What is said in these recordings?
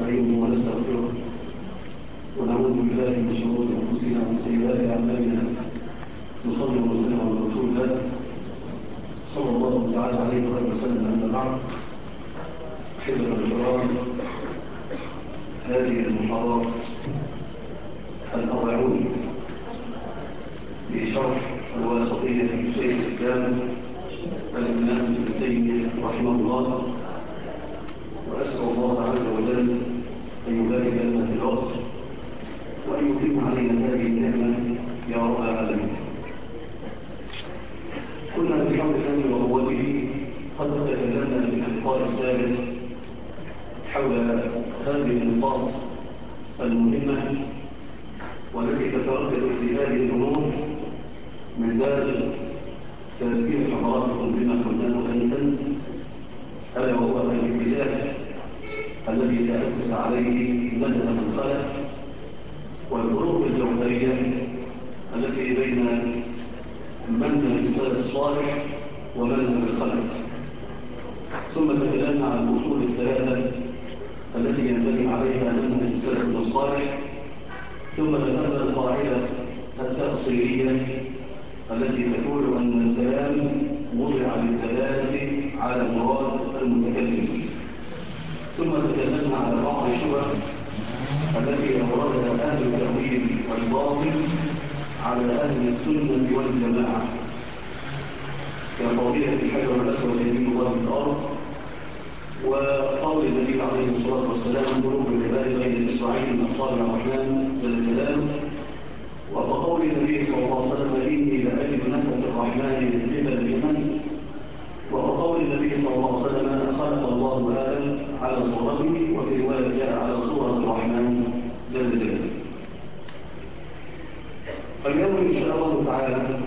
ونستعينه ونستغفره ونعوذ بالله من شرور انفسنا ومن سيئات اعمالنا. نصلي ونسلم على رسول الله صلى الله تعالى عليه وسلم. اما بعد، احبه الكرام، هذه المحاضرات 40 في شرح الواسطيه في شيخ الاسلام الامام ابن تيميه رحمه الله، وأسأل الله عز وجل أن يبارك لنا في الوقت وأن يتم علينا هذه النعمة يا رب العالمين. كنا بحول الله وقوته قد تكلمنا في اللقاء السابق حول هذه النقاط المهمة والتي تتردد في هذه الأمور من باب تذكير حضراتكم بما قلناه أنفا، ألا وهو الاتجاه الذي تأسس عليه مذهب الخلف والفروق الجوهرية التي بين منهج السلف الصالح ومذهب الخلف. ثم تكلمنا عن الأصول الثلاثة التي ينبني عليها منهج السلف الصالح. ثم ذكرنا القاعدة التأصيلية التي تقول أن الكلام وضع للدلالة على مراد المتكلم. ثم تكلمنا على بعض الشبه التي أوردها أهل التأويل والباطل على أهل السنة والجماعة، كقضية الحجر الأسود يمين الله في الأرض، وقول النبي عليه الصلاة والسلام قلوب العباد بين إسرائيل من أصابع الرحمن جل جلاله، وقول النبي صلى الله عليه وسلم إني لأجد نفس الرحمن من قبل اليمن، وقول النبي صلى الله عليه وسلم خلق الله آدم على صورته، وفي رواية جاء على صورة الرحمن جل جلاله. اليوم إن شاء الله تعالى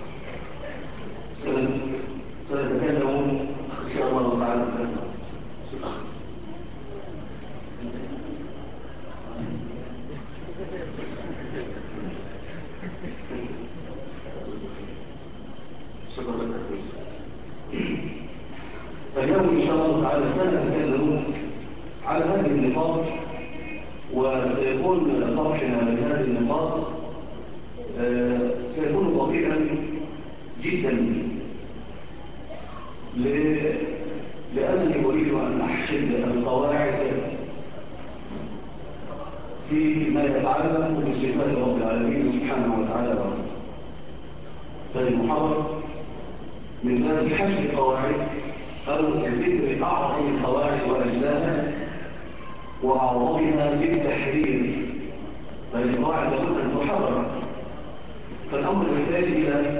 سنتكلم إن شاء الله تعالى فاليوم إن شاء الله تعالى سنتكلم على هذه النقاط، وسيكون طرحنا لهذه النقاط سيكون بطيئا جدا، لأنني أريد أن أحشد القواعد فيما يتعلق بصفات رب العالمين سبحانه وتعالى. فالمحاضرة من باب حشد القواعد أو ذكر أعظم القواعد وأجلاها وأعظمها للتحرير. فالقواعد لابد أن تحرر، فالأمر يحتاج إلى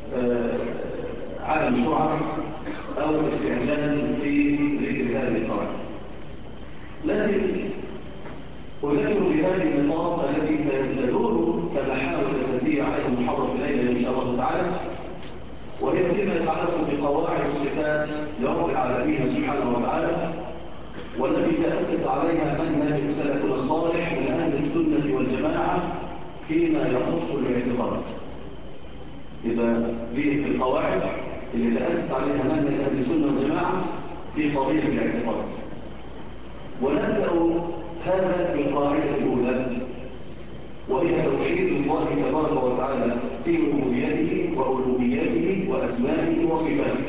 عدم سرعة أو استعجال في ذكر هذه القواعد. لكن أذكر بهذه النقاط التي ستدور كمحاور أساسية على المحاضرة الليلة إن شاء الله تعالى، وهي فيما يتعلق بقواعد الصفات لرب العالمين سبحانه وتعالى، والتي تأسس عليها منهج السلف الصالح من أهل السنة والجماعة فيما يخص الاعتقاد. إذا دي القواعد اللي تأسس عليها منهج أهل السنة والجماعة في قضية الاعتقاد. ونبدأ هذا بالقاعدة الأولى، وهي توحيد الله تبارك وتعالى في ربوبيته وألوهيته وأسمائه وصفاته،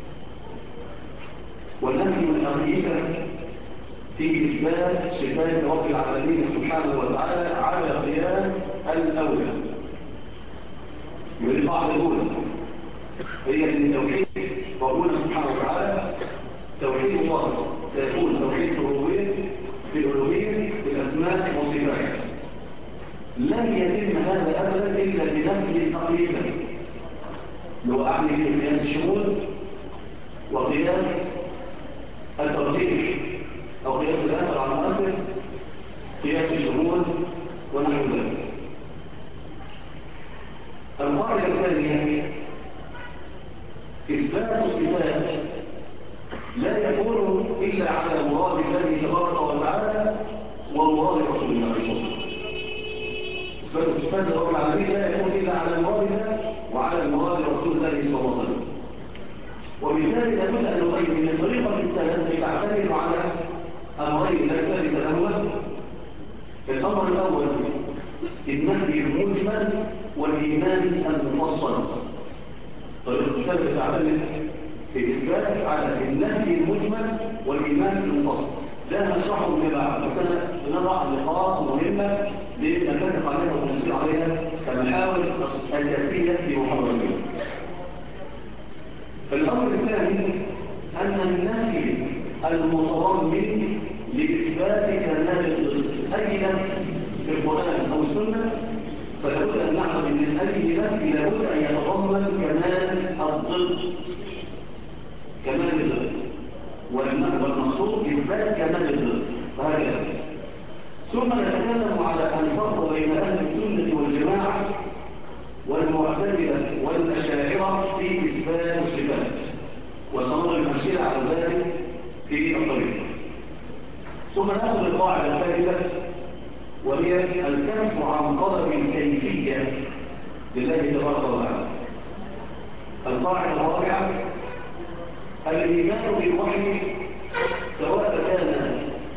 والنفي الأقيسة في إثبات صفات رب العالمين سبحانه وتعالى على قياس الأولى. يقول القاعدة الأولى هي أن توحيد ربنا سبحانه وتعالى توحيد الله سيكون توحيد في الربوبية في الألوهية في الأسماء والصفات. لن يتم هذا أبدا إلا بنفي الأقيسة، لو أعني به قياس الشمول وقياس الترجيح أو قياس الآثر على المؤثر، قياس الشمول ونحو ذلك. القاعدة الثانية إثبات الصفات لا يكون إلا على مراد الله تبارك وتعالى ومراد رسول الله صلى الله عليه وسلم. إثبات الصفات لرب العالمين لا يكون إلا على مراد الله وعلى مراد رسول الله صلى الله عليه وسلم. وبالتالي لابد أن نبين من طريقة السلف تعتمد على أمرين لا سادس لهما، الأمر الأول النفي المجمل والإيمان المفصل. فالاغتسال بتعتمد في إثبات على النفي المجمل والإيمان المفصل. ده نشرحه من بعد، بس أنا نضع نقاط مهمة لنتفق عليها ونسير عليها كمحاور أساسية في محاضرتنا. الأمر الثاني أن النفي المتضمن لإثبات كمال الضد، أي نفي في القرآن أو السنة فلابد أن نعلم أن أي نفي لابد أن يتضمن كمال الضد، كمال الضد، والمقصود إثبات كمال الضد. وهكذا ثم نتكلم على الفرق بين أهل السنة والجماعة والمعتزلة والأشاعرة في إثبات الصفات، وسنضرب الأمثلة على ذلك في الطريق. ثم نأخذ القاعدة الثالثة وهي الكف عن طلب الكيفية لله تبارك وتعالى. القاعدة الرابعة الإيمان بالوحي سواء كان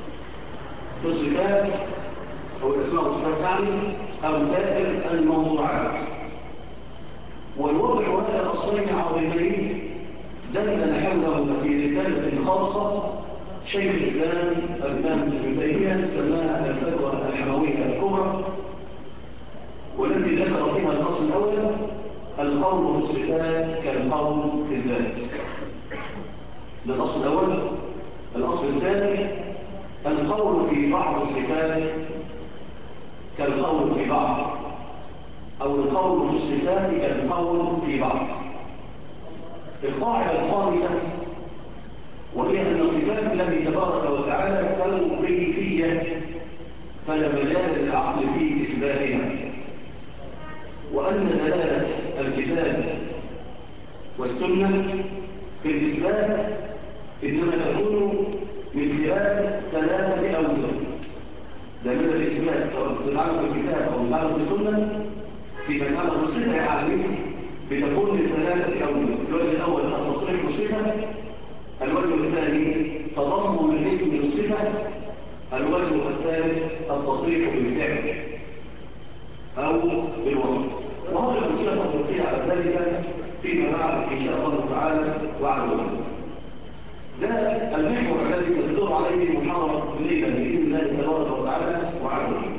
في الصفات أو الأسماء والصفات يعني أو سائر الموضوعات. والوضع هذا الأصلين عظيمين دلنا حوله في رسالة خاصة شيخ الإسلام الإمام ابن تيمية سماها الفتوى الحموية الكبرى، والتي ذكر فيها الأصل الأول القول في الصفات كالقول في الذات. ده الأصل الأول. الأصل الثاني القول في بعض الصفات كالقول في بعض، أو القول في الصفات كالقول في بعض. القاعدة الخامسة وهي أن صفات الله تبارك وتعالى توقيفية فلا مجال للعقل في إثباتها، وأن دلالة الكتاب والسنة في الإثبات إنما تكون من خلال ثلاثة أوجه. دلالة الإثبات سواء تتعلق بالكتاب أو تتعلق بالسنة فيما يتعلق بالصفة يعني بتكون من ثلاثة أوجه. الوجه الأول التصريح بالصفة، الوجه الثاني تضمن الاسم للصفة، الوجه الثالث التصريح بالفعل أو بالوصف. وهذه الأمثلة تطبيقية على ذلك فيما بعد إن شاء الله تعالى وعز وجل. ده المحور الذي سندور عليه محاضرة الليلة بإذن الله تبارك وتعالى وعز وجل.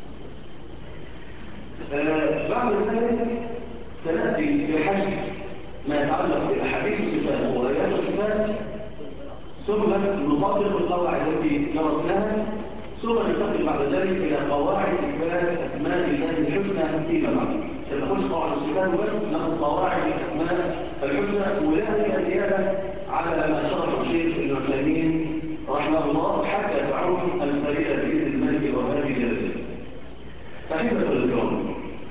بعد ذلك سنأتي بحجم ما يتعلق بأحاديث الصفات وآيات الصفات، ثم نطبق القواعد التي درسناها، ثم ننتقل بعد ذلك إلى قواعد إثبات أسماء الله الحسنى فيما بعد. نخش قواعد الصفات بس، ناخذ قواعد الأسماء الحسنى وذلك زيادة على ما شرح الشيخ ابن عثيمين رحمه الله حتى تعم الفائدة بإذن الملك الوهاب جل جلاله. أحبة الكرام،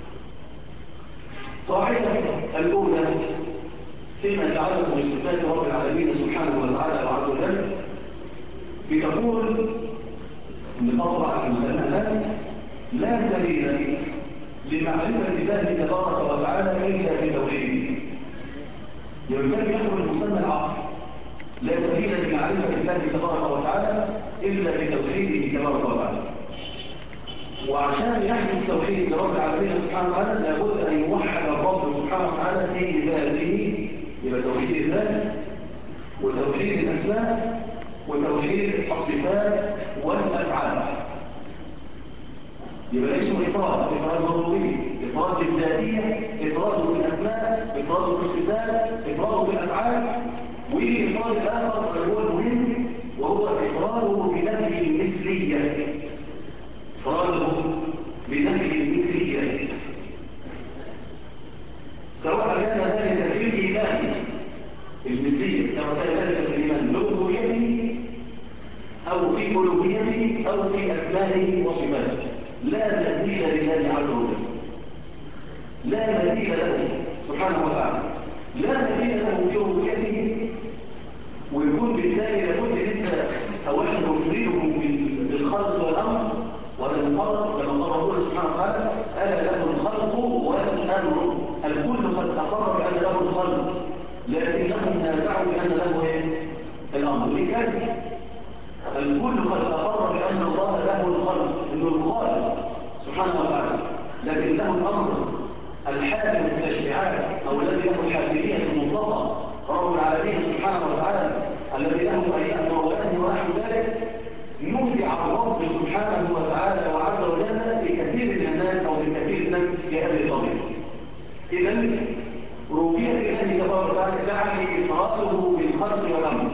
قاعدة الأولى فيما يتعلق بصفات رب العالمين سبحانه وتعالى وعز وجل بتقول بطبع المثنى لا سبيل لمعرفة الله تبارك وتعالى إلا بتوحيده. يمكن يدخل المسمى العقل لا سبيل لمعرفة الله تبارك وتعالى إلا بتوحيده تبارك وتعالى. وعشان يحدث توحيد لرب العالمين سبحانه وتعالى لابد أن يوحد الرب سبحانه وتعالى في ذاته، يبقى توحيد الذات وتوحيد الأسماء وتوحيد الصفات والأفعال. يبقى اسمه إفراد الربوبية، إفراد بالذاتية، إفراد بالأسماء، إفراد بالصفات، إفراد بالأفعال، والإفراد الآخر هو المهم وهو إفراده بنفي المثلية. إفراده بنفي المثلية سواء كان ذلك في الإيمان المثلية، سواء كان ذلك في الإيمان بربوبيته أو في ألوهيته أو في أسمائه وصفاته. لا مثيل لله عز وجل، لا مثيل له سبحانه وتعالى، لا مثيل له في ربوبيته. ويكون بالتالي لابد انت اولا تفرده بالخلق والامر، وهذا المقرر كما قال ربنا سبحانه وتعالى الا له الخلق والامر. الكل قد اقر بان له الخلق لكنهم نازعوا بان له الامر. لكذا الكل قد اقر بان الله له الخلق، انه الخالق الحاكم التشريعات أو الذي له الحاكمية المطلقة رب العالمين سبحانه وتعالى الذي له أن يأمر وينهي ونحو ذلك، نوزع الرب سبحانه وتعالى وعز وجل في كثير من الناس أو في كثير من الناس في هذه القضية. إذن ربوبية الله تبارك وتعالى تعني إفراده بالخلق والأمر،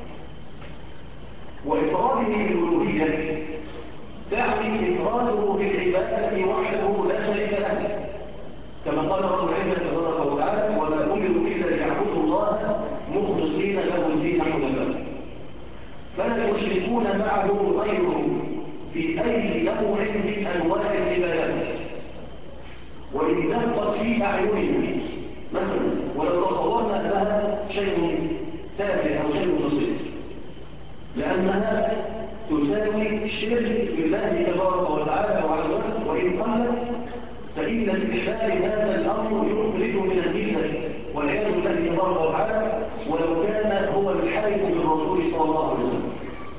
وإفراده بالألوهية تعني إفراده بالعبادة وحده لا شريك له، كما قال رب العزة تبارك وتعالى: وما أمروا إلا ليعبدوا الله مخلصين له الدين حنفاء. فلا يشركون معه غيره في أي نوع من أنواع العبادات، وإن دقت في أعينهم مثلا ولو تصورنا أنها شيء تافه أو شيء بسيط، لأنها تساوي الشرك بالله تبارك وتعالى وعز وجل، وإن قلت فإن استحلال هذا الأمر يخرج من الملة والعياذ بالله تبارك وتعالى، ولو كان هو الحارب بالرسول صلى الله عليه وسلم.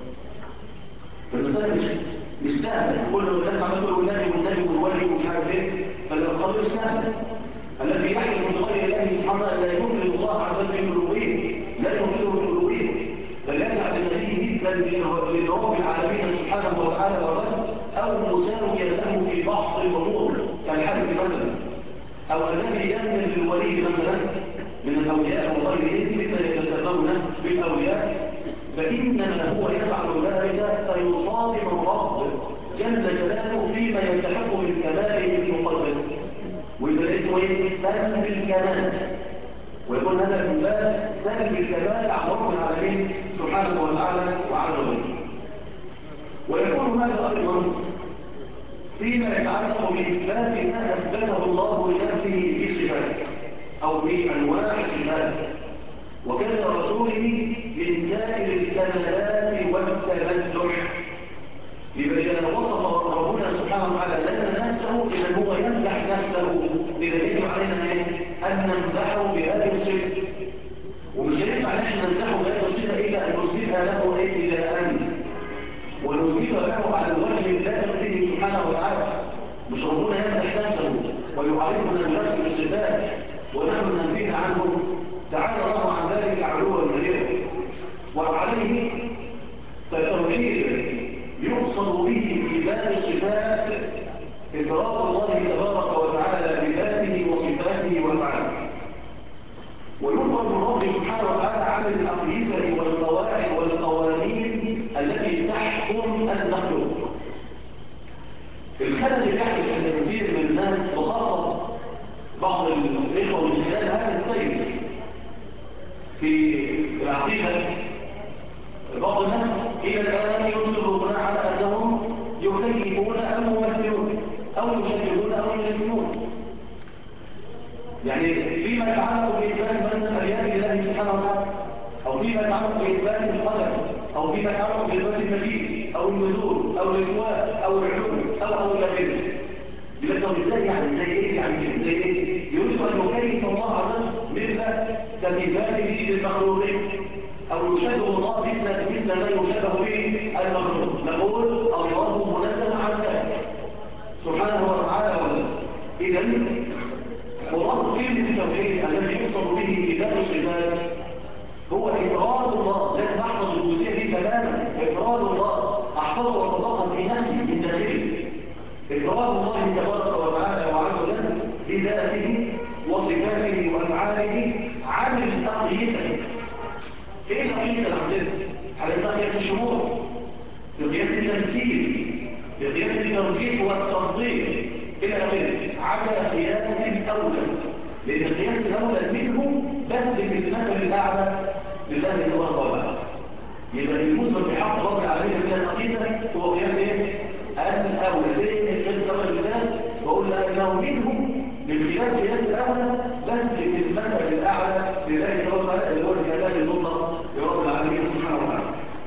فالمسألة مش سهلة، كل ما الناس عملوا له النبي والولي ومش عارف ايه، فالخبر سهل. الذي يحلم بغير الله سبحانه لا يفرد الله عز وجل بالألوهية، لا يفرده بالألوهية، بل يجعل النبي جدا لرب العالمين سبحانه وتعالى وغيره، أو مساويا له في بعض الأمور كالحلف مثلا، أو الذي يمن للولي مثلا من الأولياء وغيرهم مما يتسببون بالأولياء، فإنما هو يفعل ذلك فيصادم الرب جل جلاله فيما يستحق من كماله المقدس، ويبقى اسمه ايه؟ سلب الكمال، ويكون هذا من باب سلب الكمال عن رب العالمين سبحانه وتعالى وعز وجل. ويكون هذا أيضا فيما يتعلق بإثبات ما أثبته الله لنفسه في صفاته أو في أنواع الصفات، وكان رسوله من سائر الكمالات والتمدح. يبقى إذا وصف ربنا سبحانه وتعالى لنا نفسه إذا هو يمدح نفسه، إذا يجب علينا أن نمدحه بهذه الصفة، ومش هينفع نحن نمدحه بهذه الصفة إلا أن نثبتها له إلى أن ونثبتها له على الوجه اللائق به سبحانه وتعالى. مش ربنا يمدح نفسه ويعرفنا بنفسه بالصفات ونحن ننفيها عنه، تعالى الله عن ذلك علوا كبيرا. وعليه فالتوحيد يقصد به في باب الصفات إفراد الله تبارك وتعالى بذاته وصفاته وأفعاله، ويفرد الرب سبحانه وتعالى عن الأقيسة والقواعد والقوانين التي تحكم المخلوق. الخلل اللي يحدث عند كثير من الناس وخاصة بعض الإخوة من خلال هذا السير في العقيدة، بعض الناس إلى الآن يصرون على أنهم يكيفون أو يمثلون أو يشبهون أو يجسمون، يعني فيما يتعلق بإثبات مثلا آيات الله سبحانه وتعالى، أو فيما يتعلق بإثبات القدر، أو فيما يتعلق بالبيت المجيد أو النزول أو الاستواء أو العلو أو إلى آخره. يقول لك ازاي يعني زي ايه يعني زي ايه؟ يريد ان يكيف الله عز وجل مثل تكييفاته للمخلوقين، او يشبه الله مثل ما يشبه به المخلوق. نقول الله منزه عن ذلك سبحانه وتعالى. اذا خلاصه كلمه التوحيد الذي يقصد به في باب الصفات هو افراد الله. لازم احفظ الجزئيه دي تماما. افراد الله احفظه واطبقها في نفسي من داخلي. إفراد الله تبارك وتعالى وعز وجل بذاته وصفاته وأفعاله عن الأقيسة. إيه الأقيسة اللي عندنا؟ حدثنا قياس الشمول، بقياس التمثيل، بقياس الترجيح والتفضيل إلى آخره، على قياس الأولى، لأن القياس الأولى منه بثبت المثل الأعلى لله تبارك وتعالى. يبقى المثبت بحق رب العالمين من الأقيسة هو قياس إيه؟ الأولى. ليه القياس الأولى بالذات؟ وأقول لأنه منه من خلال قياس الأولى بثبت المثل الأعلى لله تبارك وتعالى اللي هو الكمال المطلق لرب العالمين سبحانه وتعالى.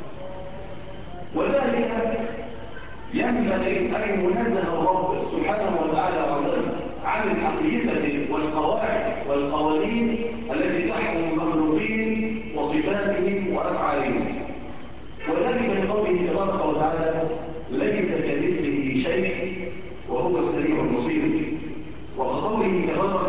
وذلك ينبغي أن ينزه الرب سبحانه وتعالى وعزوجل عن الأقيسة والقواعد والقوانين التي تحكم المخلوقين وصفاتهم وأفعالهم. وذلك لقوله تبارك وتعالى ليس كمثله شيء وهو السميع البصير، وقوله تبارك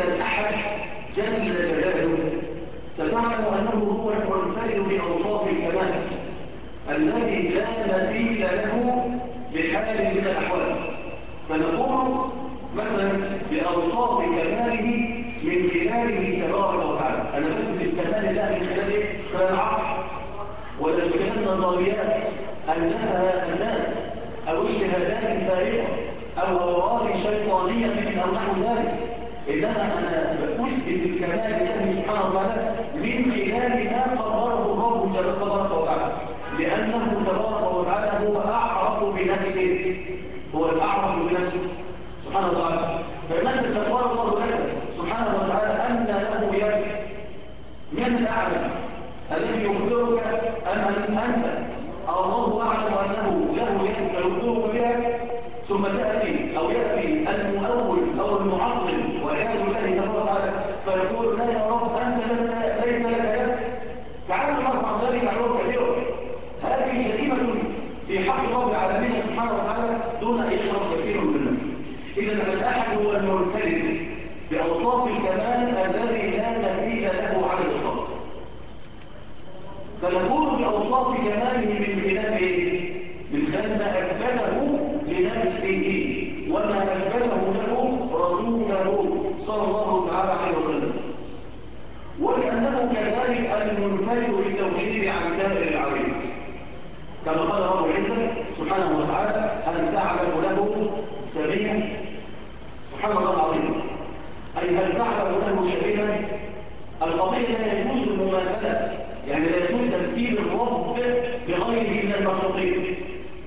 الأحد جل جلاله ستعلم أنه هو المنفرد بأوصاف الكمال الذي لا مثيل له بحال من الأحوال. فنقول مثلا بأوصاف كماله من خلاله تبارك وتعالى. أنا بثبت الكمال الله من خلال إيه؟ خلال العقل ولا من خلال نظريات ألفها الناس أو اجتهادات فارغة أو أوراق شيطانية أو نحو ذلك، إنما أنا أثبت الكمال الله سبحانه وتعالى من خلال ما قرره الرب تبارك وتعالى، لأنه تبارك وتعالى هو أعرف بنفسه، هو الأعرف بنفسه سبحانه وتعالى. فإنك تقول الله لك سبحانه وتعالى أن له يد، من الأعلم الذي يخبرك أن أنت الله أعلم أنه له يد فيخبرك بها، ثم تأتي أو يأتي المؤول أو المعطل والعياذ بالله تبارك وتعالى فيقول لا يا رب أنت ليس لك يد، تعالى الله عن ذلك علوم كثيرة. هذه جريمة في حق رب العالمين سبحانه وتعالى دون أن يشرب كثير من الناس. إذا الأحد هو المنفرد بأوصاف الكمال الذي لا مثيل له على الإطلاق. فنقول بأوصاف كماله من خلال إيه؟ من خلال ما أثبته لنفسه وما أثبته له رسوله صلى الله تعالى عليه وسلم، ولأنه كذلك المنفرد بالتوحيد عن سائر العبيد، كما قال رب العزة سبحانه وتعالى هل تعلم له سبيلا. سبحان الله العظيم، أي هل تعلم له شبيها. القضية لا يجوز المماثلة، يعني لا يجوز تمثيل الرب بغيره من المخلوقين.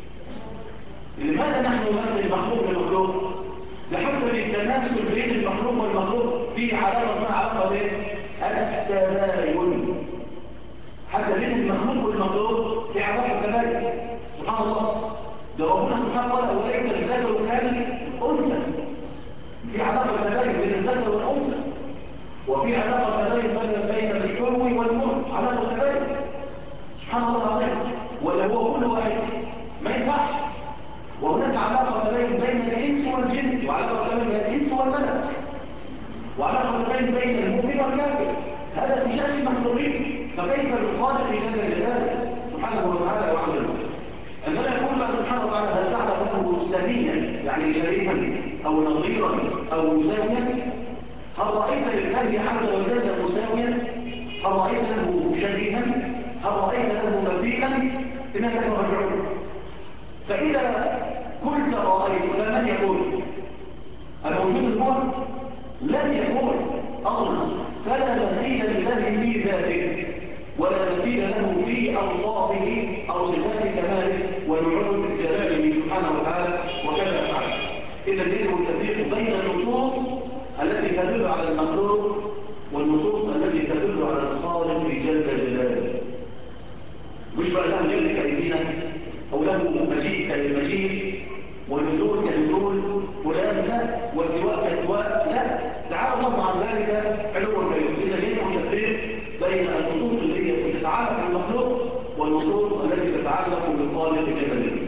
لماذا نحن نمثل المخلوق بالمخلوق؟ لحتى التماثل بين المخلوق والمخلوق في علاقة اسمها علاقة بين التباين. حتى بين المخلوق والمخلوق في علاقة تباين. سبحان الله، ده ربنا سبحانه وتعالى وليس الذكر كالأنثى، في علاقة تباين بين الذكر والأنثى، وفي علاقة تباين بين الحلو والمر، علاقة تباين. سبحان الله العظيم، ولا هو كل واحد ما ينفعش. وهناك علاقة بين الإنس والجن، وعلاقة بين الإنس والملك، وعلاقة بين المؤمن والكافر. هذا في شأن المخلوقين، فكيف الخالق جل جلاله سبحانه وتعالى وعلا. عندما يقول الله سبحانه وتعالى هل تعلم له سبيلا، يعني شريكا أو نظيرا أو مساويا. هل رأيت لله عز وجل مساويا؟ هل رأيت له شبيها؟ هل رأيت له مثيلا؟ إنك ترجعون. فإذا كنت رأيت فمن يقول الموجود هو لن يقول أصلا، فلا مثيل لله في ذاته ولا مثيل له في أوصافه أو صفات كماله ونعود جلاله سبحانه وتعالى وكذا فعل. إذا يجب التفريق بين النصوص التي تدل على المخلوق والنصوص التي تدل على الخالق جل جلاله. مش بقى له يد كأيدينا أو له مجيء كالمجيء ونزول كنزول فلان، لا، واستواء كاستواء، لا، تعالى الله عن ذلك علوا كبيرا. إذا يجب التفريق بين النصوص التي تتعلق بالمخلوق والنصوص التي تتعلق بالخالق جل جلاله.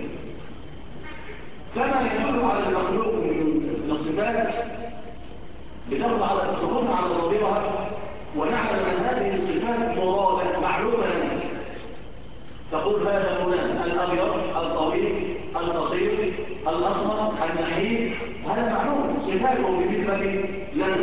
فما يدل على المخلوق من الصفات بتاخذ على ظاهرها ونعلم ان هذه الصفات مرادة معلومة لنا. تقول هذا فلان الأبيض الطويل القصير الأسمر النحيف، هذا معلوم صفاته بالنسبة لنا.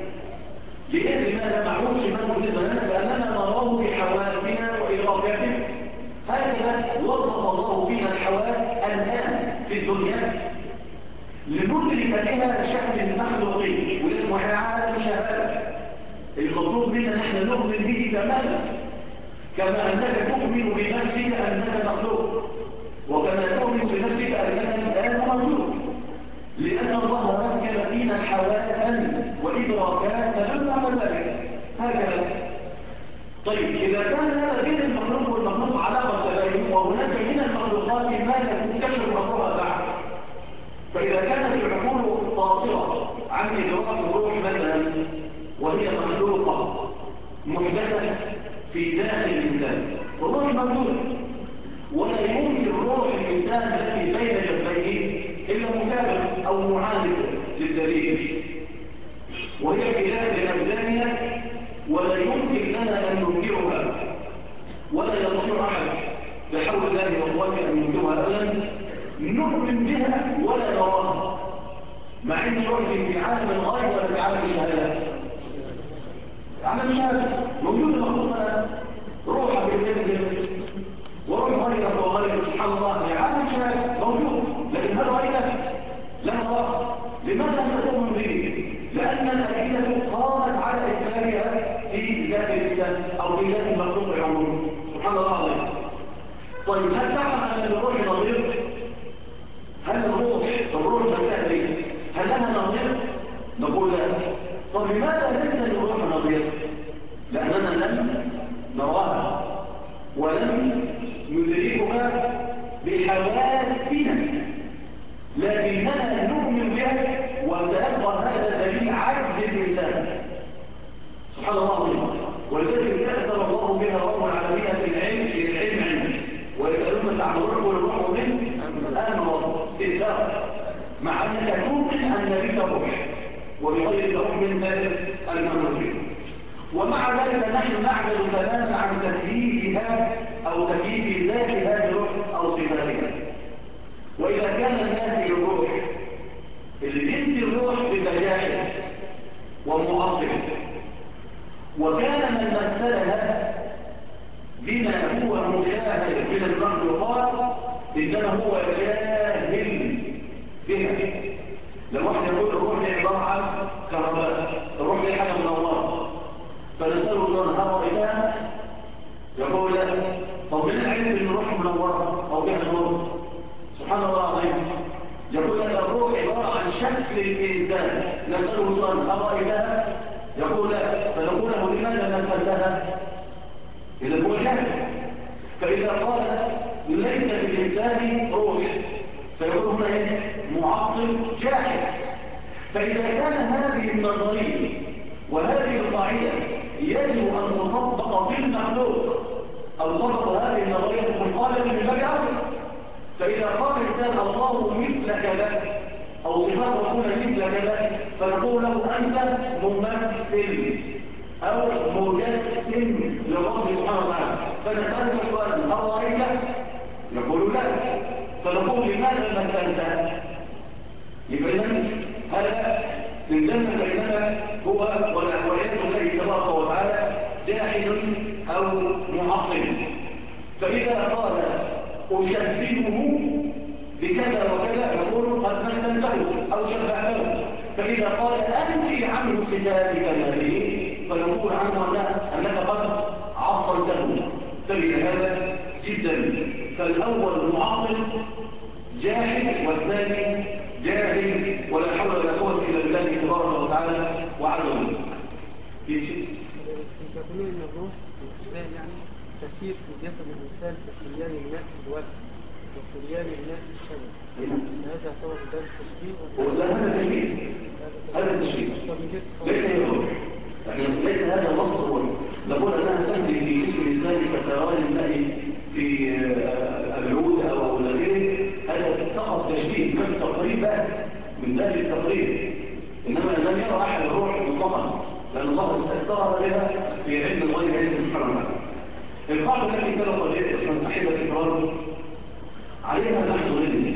لماذا معلوم صفاته بالنسبة لنا؟ لأننا نراه بحواسنا وإدراكاتنا. هكذا وظف الله فينا الحواس الآن في الدنيا لندرك بها شكل المخلوقين، واسمه عالم شهادة. المطلوب منا نحن نؤمن به تماما، كما أنك تؤمن بنفسك أنك مخلوق، وكما تؤمن بنفسك أنك الآن موجود، لأن الله ركب فينا حواسا وإدراكات تدل على ذلك. هكذا. طيب إذا كان هذا بين المخلوق والمخلوق علاقة تباين، وهناك من المخلوقات ما لم تكتشف أمرها بعد، فإذا كانت العقول قاصرة عن إدراك الروح مثلا، وهي مخلوقة محدثة في داخل الإنسان، والروح موجودة، ولا يمكن روح الإنسان التي بين جنبيه إلا مكابر أو معاند للدليل. وهي في داخل أبداننا ولا يمكن لنا أن ننكرها ولا يستطيع أحد بحول الله وقوته أن ينكرها أبدا. نؤمن بها ولا نراها، مع أن نؤمن في عالم الغيب ولا في عالم الشهادة. عالم الشهادة موجود مخلوقنا روح بالجنة وروح غيرك وغيرك سبحان الله، يعني عالم الشهادة موجود، لكن هل رأينا؟ لا نراه. لماذا لا تؤمن به؟ لأن الأدلة قامت على إثباتها في ذات الإنسان أو في ذات المخلوق العمومي سبحان الله العظيم. طيب هل تعلم أن الروح نظير؟ هل الروح نفسها دي هل لها نظير؟ نقول لا. طب لماذا ليس للروح نظير؟ لأننا لم نراها ولم ندركها بحواسنا، لكننا نؤمن بها وسيبقى هذا دليل عجز الإنسان سبحان الله العظيم. ولذلك استأثر الله بها رب العالمين في العلم عنده، ويسألونك عن الروح والروح من أمر استئثار، مع أنك توقن أن بك روح وبغير روح من سائر المخلوقين. ومع ذلك نحن نعمل تماما عن تكييفها أو تكييف ذات هذه الروح أو صفاتها. وإذا كان الناس الروح اللي بينزل الروح بتجاهل ومعطل، وكان من مثلها بما هو مشاهد من المخلوقات إنما هو جاهل بها. لو واحد يقول الروح دي عبارة عن كهرباء، الروح دي حاجة منورة، فنسأله سؤال هل رأيتها؟ يقول لا. طب من العلم ان الروح منورة أو فيها نور؟ سبحان الله العظيم. يقول لك الروح عبارة عن شكل الإنسان، نسأله سؤال هل رأيتها؟ يقول لا. فنقول له لماذا نسألها؟ إذا هو جاهل. فإذا قال ليس في الإنسان روح فيقول هنا ايه؟ معطل جاحد. فإذا كان هذه النظرية وهذه القاعدة يجب أن تطبق في المخلوق أو تطبق هذه النظرية المقالة من باب أولى. فإذا قال الإنسان الله مثل كذا أو صفات ربنا مثل كذا فنقول له أنت ممثل أو مجسم لله سبحانه وتعالى. فنسأله سؤال هل رأيت؟ يقول لا. فنقول لماذا مثلت؟ يبقى هذا من ذنب فإنما هو والعياذ بالله تبارك وتعالى جاحد أو معطل. فإذا قال أشبهه بكذا وكذا يقول قد مثلته أو شبهته. فإذا قال أنفي عنه صفات كماله فنقول عنه أنك قد عطلته. فلهذا جدا فالأول معطل جاحد والثاني جاهل ولا حول ولا قوة إلا بالله تبارك وتعالى وعزه. في شيء تقولون ان الروح الانسان يعني تسير في جسد الانسان كسريان الماء في الورق وسريان الماء في الشجر. هذا يعتبر ده التشبيه؟ لا هذا تشبيه. هذا تشبيه ليس هي الروح. يعني ليس هذا النص هو. نقول انها تسري في جسم الانسان كسريان الماء في العود او غيره. هذا فقط تشبيه من تقريب بس من باب التقريب، انما لم يرى احد الروح مطلقا لان الله استأثرها بها في علم الغيب عنده سبحانه وتعالى. القاعده التي سبق من احبه الكرام عليها نحن غير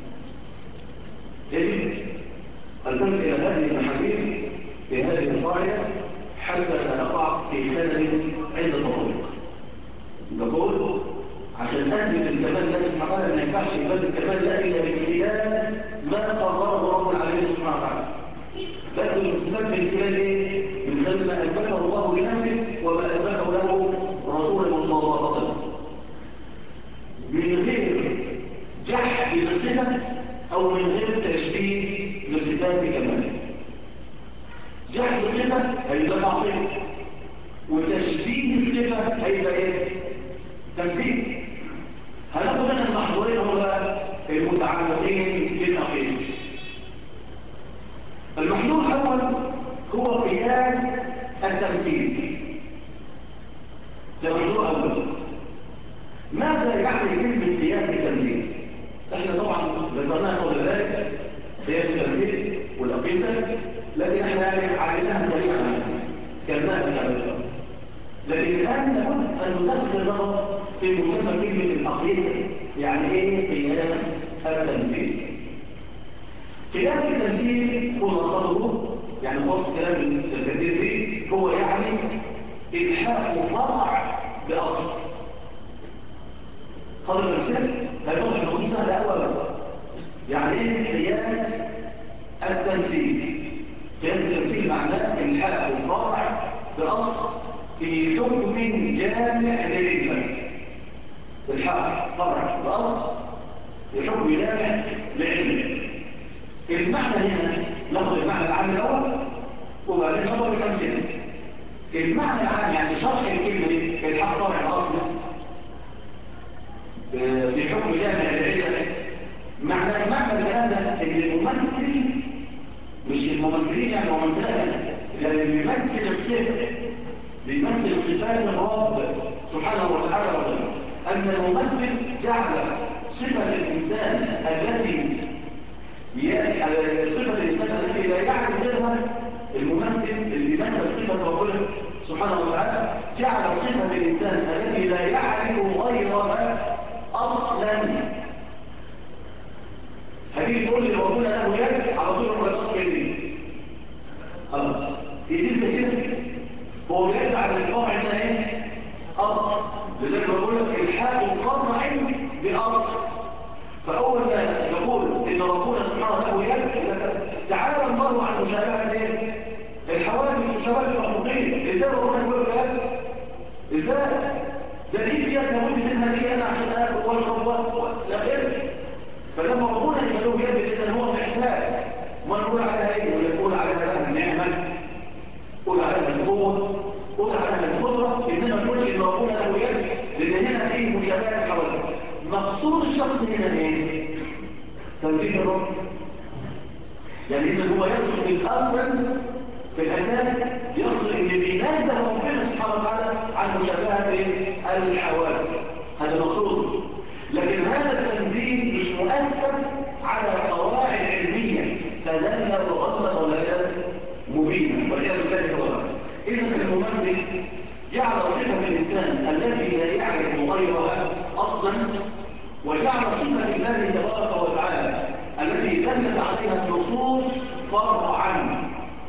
يجب ان تنزل الى هذه المحاذير في هذه القاعده حتى لا نقع في خلل عند التطبيق. نقول عشان أثبت الكمال الله سبحانه وتعالى ما ينفعش يبان الكمال لا إلا بخلال ما قرره رب العالمين سبحانه وتعالى. لازم الاستفاد من خلال إيه؟ من خلال ما أثبته الله لنفسه وما أثبته له رسوله صلى الله عليه وسلم. من غير جحد للصفة أو من غير تشبيه لصفات كماله. جحد الصفة هيبقى معطل، وتشبيه الصفة هيبقى إيه؟ تمثيل. هناخد منها المحظورين هم المتعلقين بالأقيس. المحظور الأول هو قياس التمثيل. ده محظور أول. ماذا يعني كلمة قياس التمثيل؟ احنا طبعا ذكرناها قبل ذلك قياس التمثيل والأقيسة، لكن احنا يعني عملناها سريعا كمناها كاملة. لكن الآن لابد أن ندخل النظر في مسمى كلمة الأقيسة. يعني إيه قياس التمثيل؟ قياس التمثيل خلاصته، يعني خلاص كلام الكثير فيه، هو يعني إلحاق فرع بأصل. هذا التمثيل هيوضح النقطة سهلة أولا. يعني إيه قياس التمثيل؟ قياس التمثيل معناه إلحاق فرع بأصل في حكم جامع لعلمك. الحق فرع بأصل في حكم جامع لعلمك. المعنى هنا ناخذ المعنى العام الأول وبعدين ناخذ التمثيل. المعنى العام يعني شرح الكلمة دي الحق فرع بأصل في حكم جامع لعلمك. معنى الكلام ده ان الممثل مش الممثلين يعني ممثلين، يعني بيمثل الصفة، بيمثل صفات الرب سبحانه وتعالى وغيره. أن الممثل جعل صفة الإنسان التي لا يعرف غيرها. الممثل اللي بيمثل صفة ربنا سبحانه وتعالى جعل صفة الإنسان التي لا يعرف غيرها أصلا. هذه تقول لي ربنا له يد على طول ربنا يصف يديه. خلاص يجيز كده هو بيرجع للفرع ده ايه؟ اصل. لذلك بقول لك الحاق فرع باصل. فاول ما نقول ان ربنا سبحانه له يد تعالى الله عن مشابهه ايه؟ الحوادث مشابهه المخلوقين. ازاي ربنا يقول له يد؟ ازاي؟ ده دي يد لابد منها دي انا عشان اكل واشرب لا غير. فلما ربنا يبقى له يد اذا هو محتاج ما نقول عليها ايه؟ ولا نقول عليها لها النعمه، قول عليها القوة، قول عليها القدرة. إنما نقولش إن ربنا له يد، لأن هنا فيه مشابهة الحوادث. مقصود الشخص هنا ايه؟ تمثيل الرب. يعني إذا هو يقصد الأمر في الأساس يقصد إن بينزل ربنا سبحانه وتعالى عن مشابهة الحوادث. هذا مقصود. لكن هذا التنزيل مش مؤسس على قواعد علمية تزلل وغلط ضلالات مبينة والعياذ بالله تعالى. إذا الممثل جعل صفة الإنسان التي لا يعرف غيرها أصلا، وجعل صفة الله تبارك وتعالى التي دلت عليها النصوص فرعا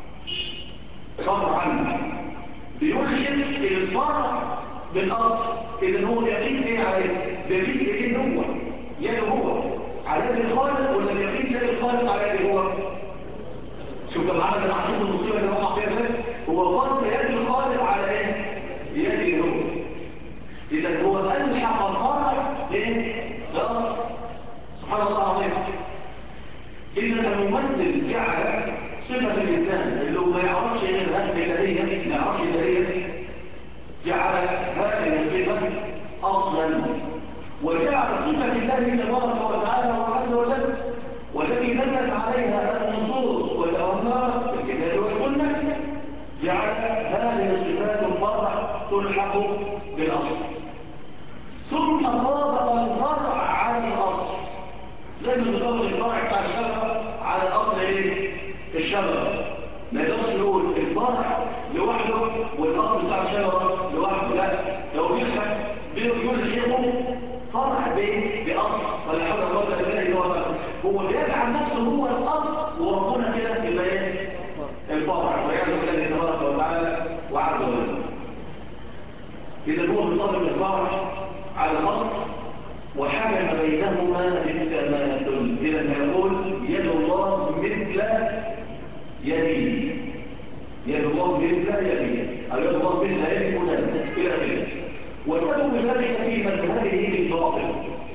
بيلحق الفرع بالأصل. إذا هو بيقيس إيه عليه؟ بيقيس إيه هو؟ يده هو على يد الخالق ولا بيقيس يد الخالق على يده هو؟ شوف العمل العشيق المصيبة اللي وقع فيها ده هو قاس يد الخالق على ايه؟ يده هو. إذا هو ألحق الفرع بايه؟ بأصل. سبحان الله العظيم. إذا الممثل جعل صفة الإنسان اللي هو ما يعرفش غيرها الذي ما يعرفش الذي جعل هذه الصفة أصلا، وجعل صفة الله تبارك وتعالى وعز وجل والتي دلت عليها النصوص والآثار في الكتاب والسنة، جعل هذه الصفات الفرع تلحق بالأصل. ثم طابق الفرع على الأصل زي ما بيطابق الفرع بتاع الشجرة على أصل ايه؟ الشجرة. ما يقدرش يقول الفرع لوحده والأصل بتاع الشجرة لوحده، لا، لو يلحقه فرع بأصل ولا حول ولا قوة إلا بالله. هو بيجعل نفسه هو الأصل وربنا كده يبقى ايه؟ الفرع ويعلم الله تبارك وتعالى وعز وجل. إذا هو بيطابق الفرع على الأصل وحكم بينهما بالتماثل. إذا يقول يد الله مثل يدي، يد الله مثل يدي، أو يد الله مثل يد فلان إلى آخره. وسبب ذلك في مذهبه الباطل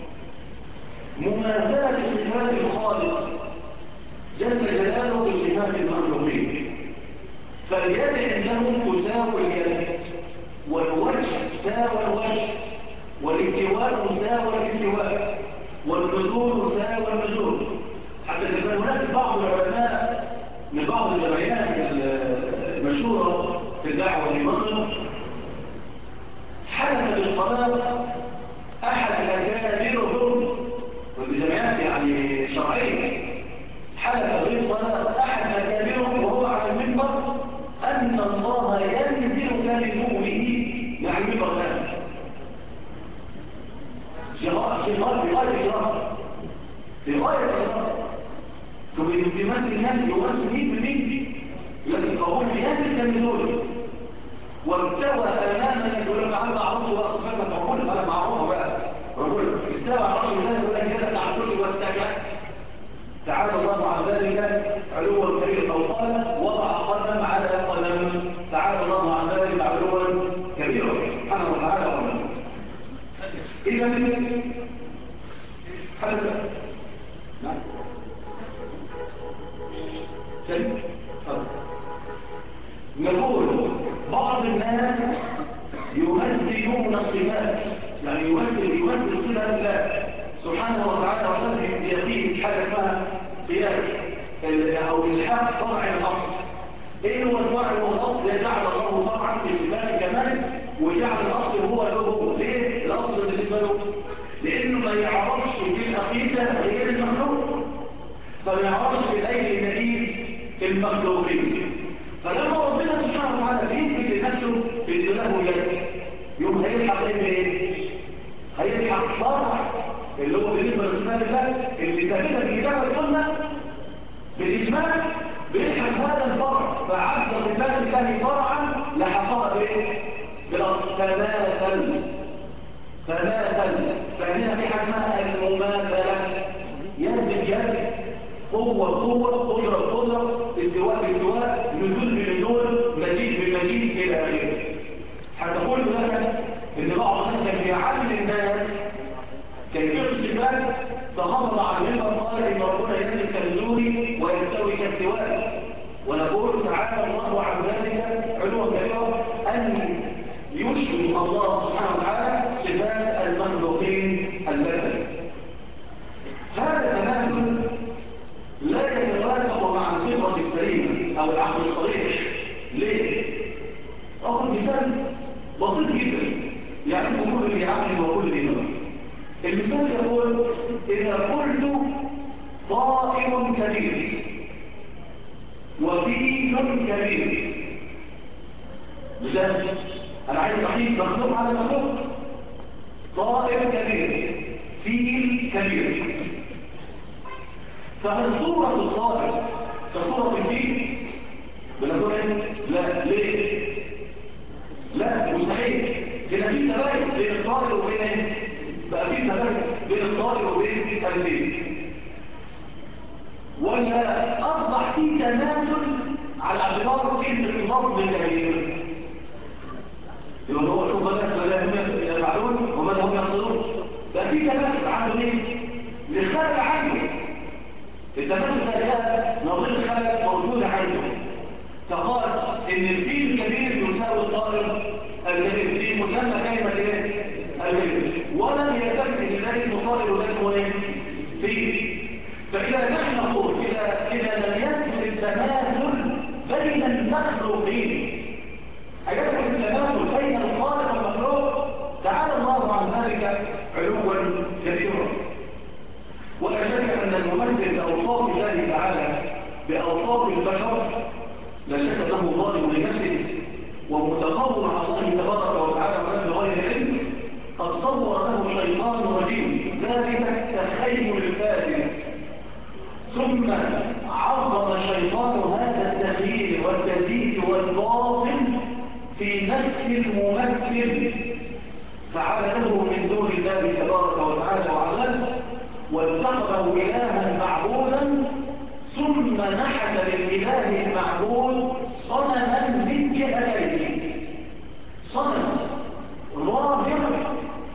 مماثلة صفات الخالق جل جلاله بصفات المخلوقين. فاليد عندهم تساوي اليد، والوجه ساوى الوجه، والاستواء ساوى الاستواء، والنزول ساوى النزول. حتى كان هناك بعض العلماء من بعض الجمعيات المشهورة في الدعوة في مصر حلف بالطلاق أحد أكابرهم، والجمعيات يعني شرعية، حلف بالطلاق أحد أكابرهم وهو على الآن شغال بغاية إجراء بغاية إجراء. شوف يمثل الناس يمثل مين بمين، لكن قبول بيازل كان دول واستوى أمامنا. يقول لك عم عرفت بقى صفاتك عقول، أنا معروفة بقى رجل استوى على رأس الله. يقول لك جلس على الكرسي واتجه. تعالى الله عن ذلك علوا كبير، أو قال وضع قدم على قدم. تعالى الله عن ذلك علوا كبيرا سبحانه وتعالى وعلا. إذا حدث نعم كلمة نقول بعض الناس يمثلون الصفات، يعني يمثل صفة الله سبحانه وتعالى وتعالى بيقيس حاجة اسمها قياس أو الحاق فرع الأصل. إيه هو الفرع والأصل؟ يجعل الله فرعا في صفات كمال ويجعل الأصل هو له. ليه؟ الأصل بالنسبة له لأنه ما يعرفش في الأقيسة غير المخلوق، فما يعرفش في الأيدي النتيج المخلوقين. فلما ربنا سبحانه وتعالى بيثبت لنفسه إنه له يد، يوم هيلحق ايه؟ هيلحق فرع اللي هو بالنسبه لصفات الله اللي ثابته بالكتاب والسنه بالاجماع، بيلحق هذا الفرع. فعد صفات الله فرعا لحقها بايه؟ بالاصل. فماثل فهنا في حاجه اسمها المماثله. يد بيد، قوة بقوة، قدرة بقدرة، استواء باستواء، نزول بنزول، مجيد بالمجيد إلى آخره. هتقول لك إن بعض الناس كان بيعلم الناس كيفية الصفات، فخفض عن المنبر قال إن ربنا ينزل كالنزول ويستوي كاستواء. ونقول تعالى الله عن ذلك علوا كبيرا أن يشبه الله سبحانه وتعالى صفات المخلوقين البشر. هذا تماثل لا يتوافق مع الفطرة السليمة أو العقل الصريح. ليه؟ أخذ مثال بسيط جدا يعني كل ذي عقل وكل ذي نظر. المثال يقول إذا قلت طائر كبير وفيل كبير، مثال أنا عايز أقيس مخلوق على مخلوق. طائر كبير، فيل كبير، فهل صورة الطائر كصورة الفيل؟ بنقول لا. ليه؟ لا مستحيل. هنا في تباين بين الطائر وبين ايه؟ بقى في تباين بين الطائر وبين الفيل، ولا اصبح في تماثل على اعتبار كلمه اللفظ الكبير. يقول هو شوف ماذا هم يفعلون وماذا هم يقصدون. بقى في تماثل عنده ايه؟ لخلق عنده. التماثل ده جاء نظير الخلق موجود عنده، فقال ان الفيل الكبير يساوي الطائر الكبير. دي مسمى كلمه ايه؟ الكبير. ولم يلتفت ان ده اسمه طائر وده اسمه ايه؟ فيل. فاذا نحن نقول اذا لم يثبت التماثل بين المخلوقين، هيثبت التماثل بين الخالق والمخلوق، تعالى الله عن ذلك علوا كبيرا. ولا شك أن الممثل بأوصاف الله تعالى بأوصاف البشر لا شك أنه ظالم لنفسه ومتقوم على الله تبارك وتعالى وأن بغير علم. قد صور له شيطان رجيم ذلك التخيل الفاسد، ثم عظم الشيطان هذا التخيل والتزيين والباطل في نفس الممثل، فعبده من دون الله تبارك وتعالى وعلا واتخذه إلها معبودا، ثم نحت للإله المعبود صنما من جهتين. صنم ظاهر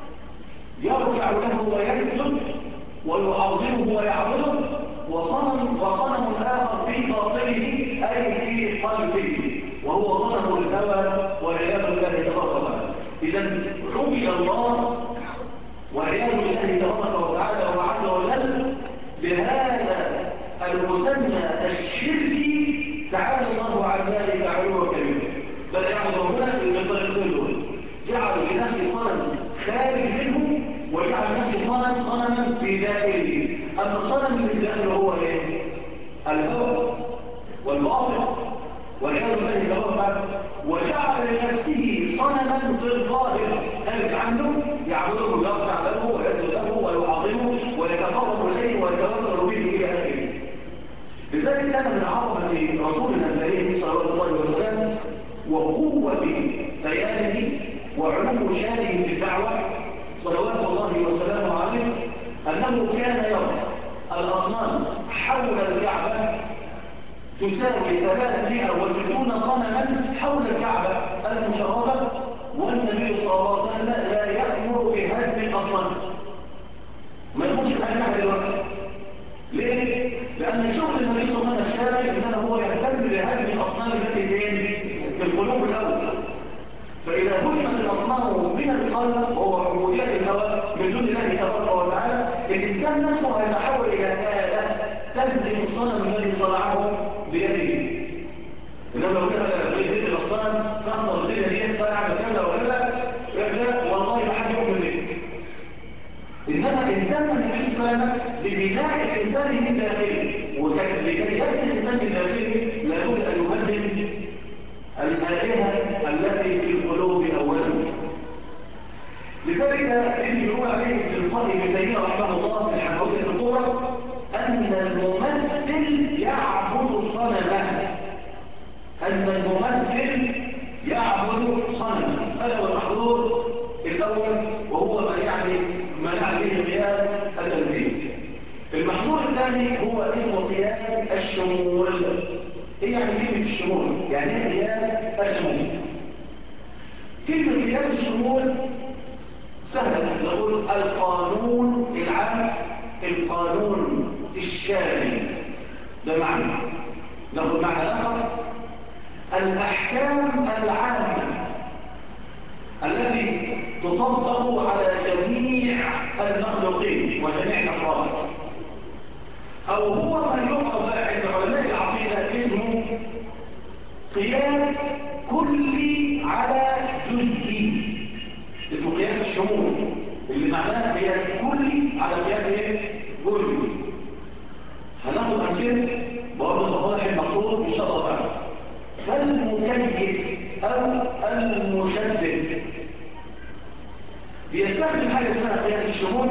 يرجع له ويسجد ويعظمه ويعبده، وصنم آخر في باطنه أي في قلبه وهو صنم الهوى والعياذ بالله تبارك وتعالى. إذا عبد الله والعياذ بالله تبارك وتعالى وعز وجل بهذا المسمى الشركي، تعالى الله عن ذلك علوا كبيرا. بل يعبد ربنا بالطريقتين دول، جعل لنفسه صنم خارج منه وجعل نفسه صنما في داخله. اما الصنم اللي في داخله هو ايه؟ الهوى والباطل والعياذ بالله تبارك وتعالى، وجعل لنفسه صنما صنما في الظاهر خارج عنه يعبده ويرفع له ويسجد له ويعظمه ويتقرب اليه ويتوسل به الى اخره. لذلك كان من عظمه رسولنا الكريم صلى الله عليه وسلم وقوه بيانه وعلو شانه في الدعوه صلوات الله وسلامه عليه انه كان يرى الاصنام حول الكعبه تساوي 360 صنما حول الكعبة المشرفة، والنبي صلى الله عليه وسلم لا يأمر بهدم الأصنام. ما يقولش بهدم أحد دلوقتي. ليه؟ لأن شغل النبي صلى الله عليه وسلم الشامل إنما هو يهتم بهدم الأصنام التي في القلوب الأول. فإذا هدمت الأصنام من القلب وهو عبودية الهوى من دون الله تبارك وتعالى، الإنسان نفسه هيتحول إلى آلة تهدم الصنم الذي صنعه بيده. إنما لو كان بيد الأصنام كسر الدنيا دي طلع كذا وكذا يبدأ والله ما حد يؤمن بك. إنما اهتم النبي صلى الله عليه وسلم ببناء الإنسان من داخله، ولكي يبني الإنسان من داخله لابد أن يهدم الآلهة التي في القلوب أولا. لذلك يقول عليه ابن القيم ابن تيمية رحمه الله في الحموية الكبرى أن الممثل يعبد صنما. أن الممثل يعبد صنما. هذا هو المحظور الأول، وهو ما يعني به قياس التمثيل. المحظور الثاني هو اسمه قياس الشمول. ايه يعني كلمة الشمول؟ يعني ايه قياس الشمول؟ كلمة قياس الشمول سهلة. نقول القانون العام، القانون الشامل، ده معنى. ناخذ معنى آخر، الأحكام العامة التي تطبق على جميع المخلوقين وجميع الأفراد، أو هو ما يعرف عند علماء العقيدة اسمه قياس كلي على جزئي. اسمه قياس الشمول، اللي معناه قياس كلي على قياس جزئي. هناخد أمثلة برضه التفاضل المقصود إن شاء الله تعالى. فالمكيف أو المشدد بيستخدم حاجة اسمها قياس الشمول،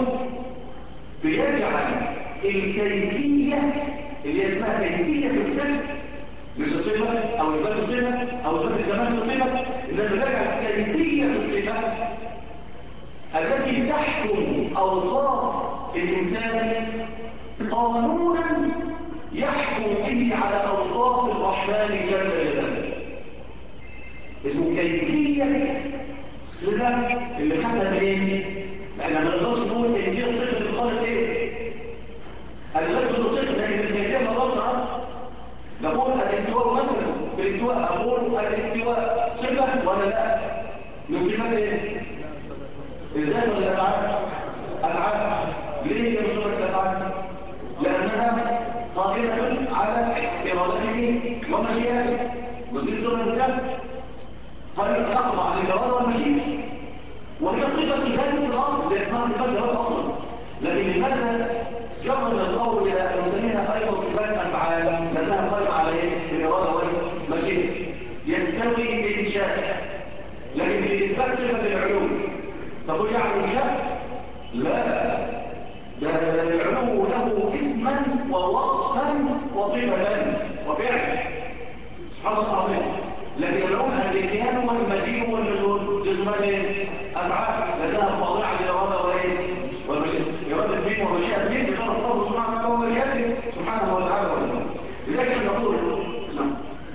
بيجعل الكيفية اللي اسمها كيفية الصفة، مش الصفة أو إثبات الصفة أو إثبات الكمال في الصفة، إنما بيجعل كيفية الصفة التي تحكم أوصاف الإنسان قانونا يحكم به على أوصاف الرحمن جل جلاله. اسمه كيفية الصفة اللي خدها منين؟ احنا ما نقدرش نقول كيفية صفة الخالق ايه؟ الغسل الصفة لكن الكيفية ما نقدرش نقول الاستواء مثلا. في الاستواء اقول الاستواء صفة ولا لا؟ من صفات ايه؟ الذات ولا الافعال؟ افعال. ليه هي صفة الافعال؟ لانها قائمة على ارادته ومشيئته. وزي صفة الذات قال تخضع للاراده والمشيئة، وهي صفة ذات في الاصل، هي اسمها صفات ذات اصلا. لكن لماذا جرد الله الى ان نسميها ايضا صفات افعال؟ لانها قائمة على ايه؟ الاراده والمشيئة. يستوي ان شاء، لكن في اثبات صفة العلو تقول يعلو ان شاء؟ لا، ده العلو له اسما ووصفا وصفة وفعلا سبحان الله العظيم. لكن العلو الاتيان والمجيء والنزول اسمها ايه؟ افعال، لانها خاضعه للاراده وايه؟ والمشيئه. اراده مين ومشيئه مين؟ بقدر الله سبحانه وتعالى ومشيئته سبحانه وتعالى. لذلك نقول نعم.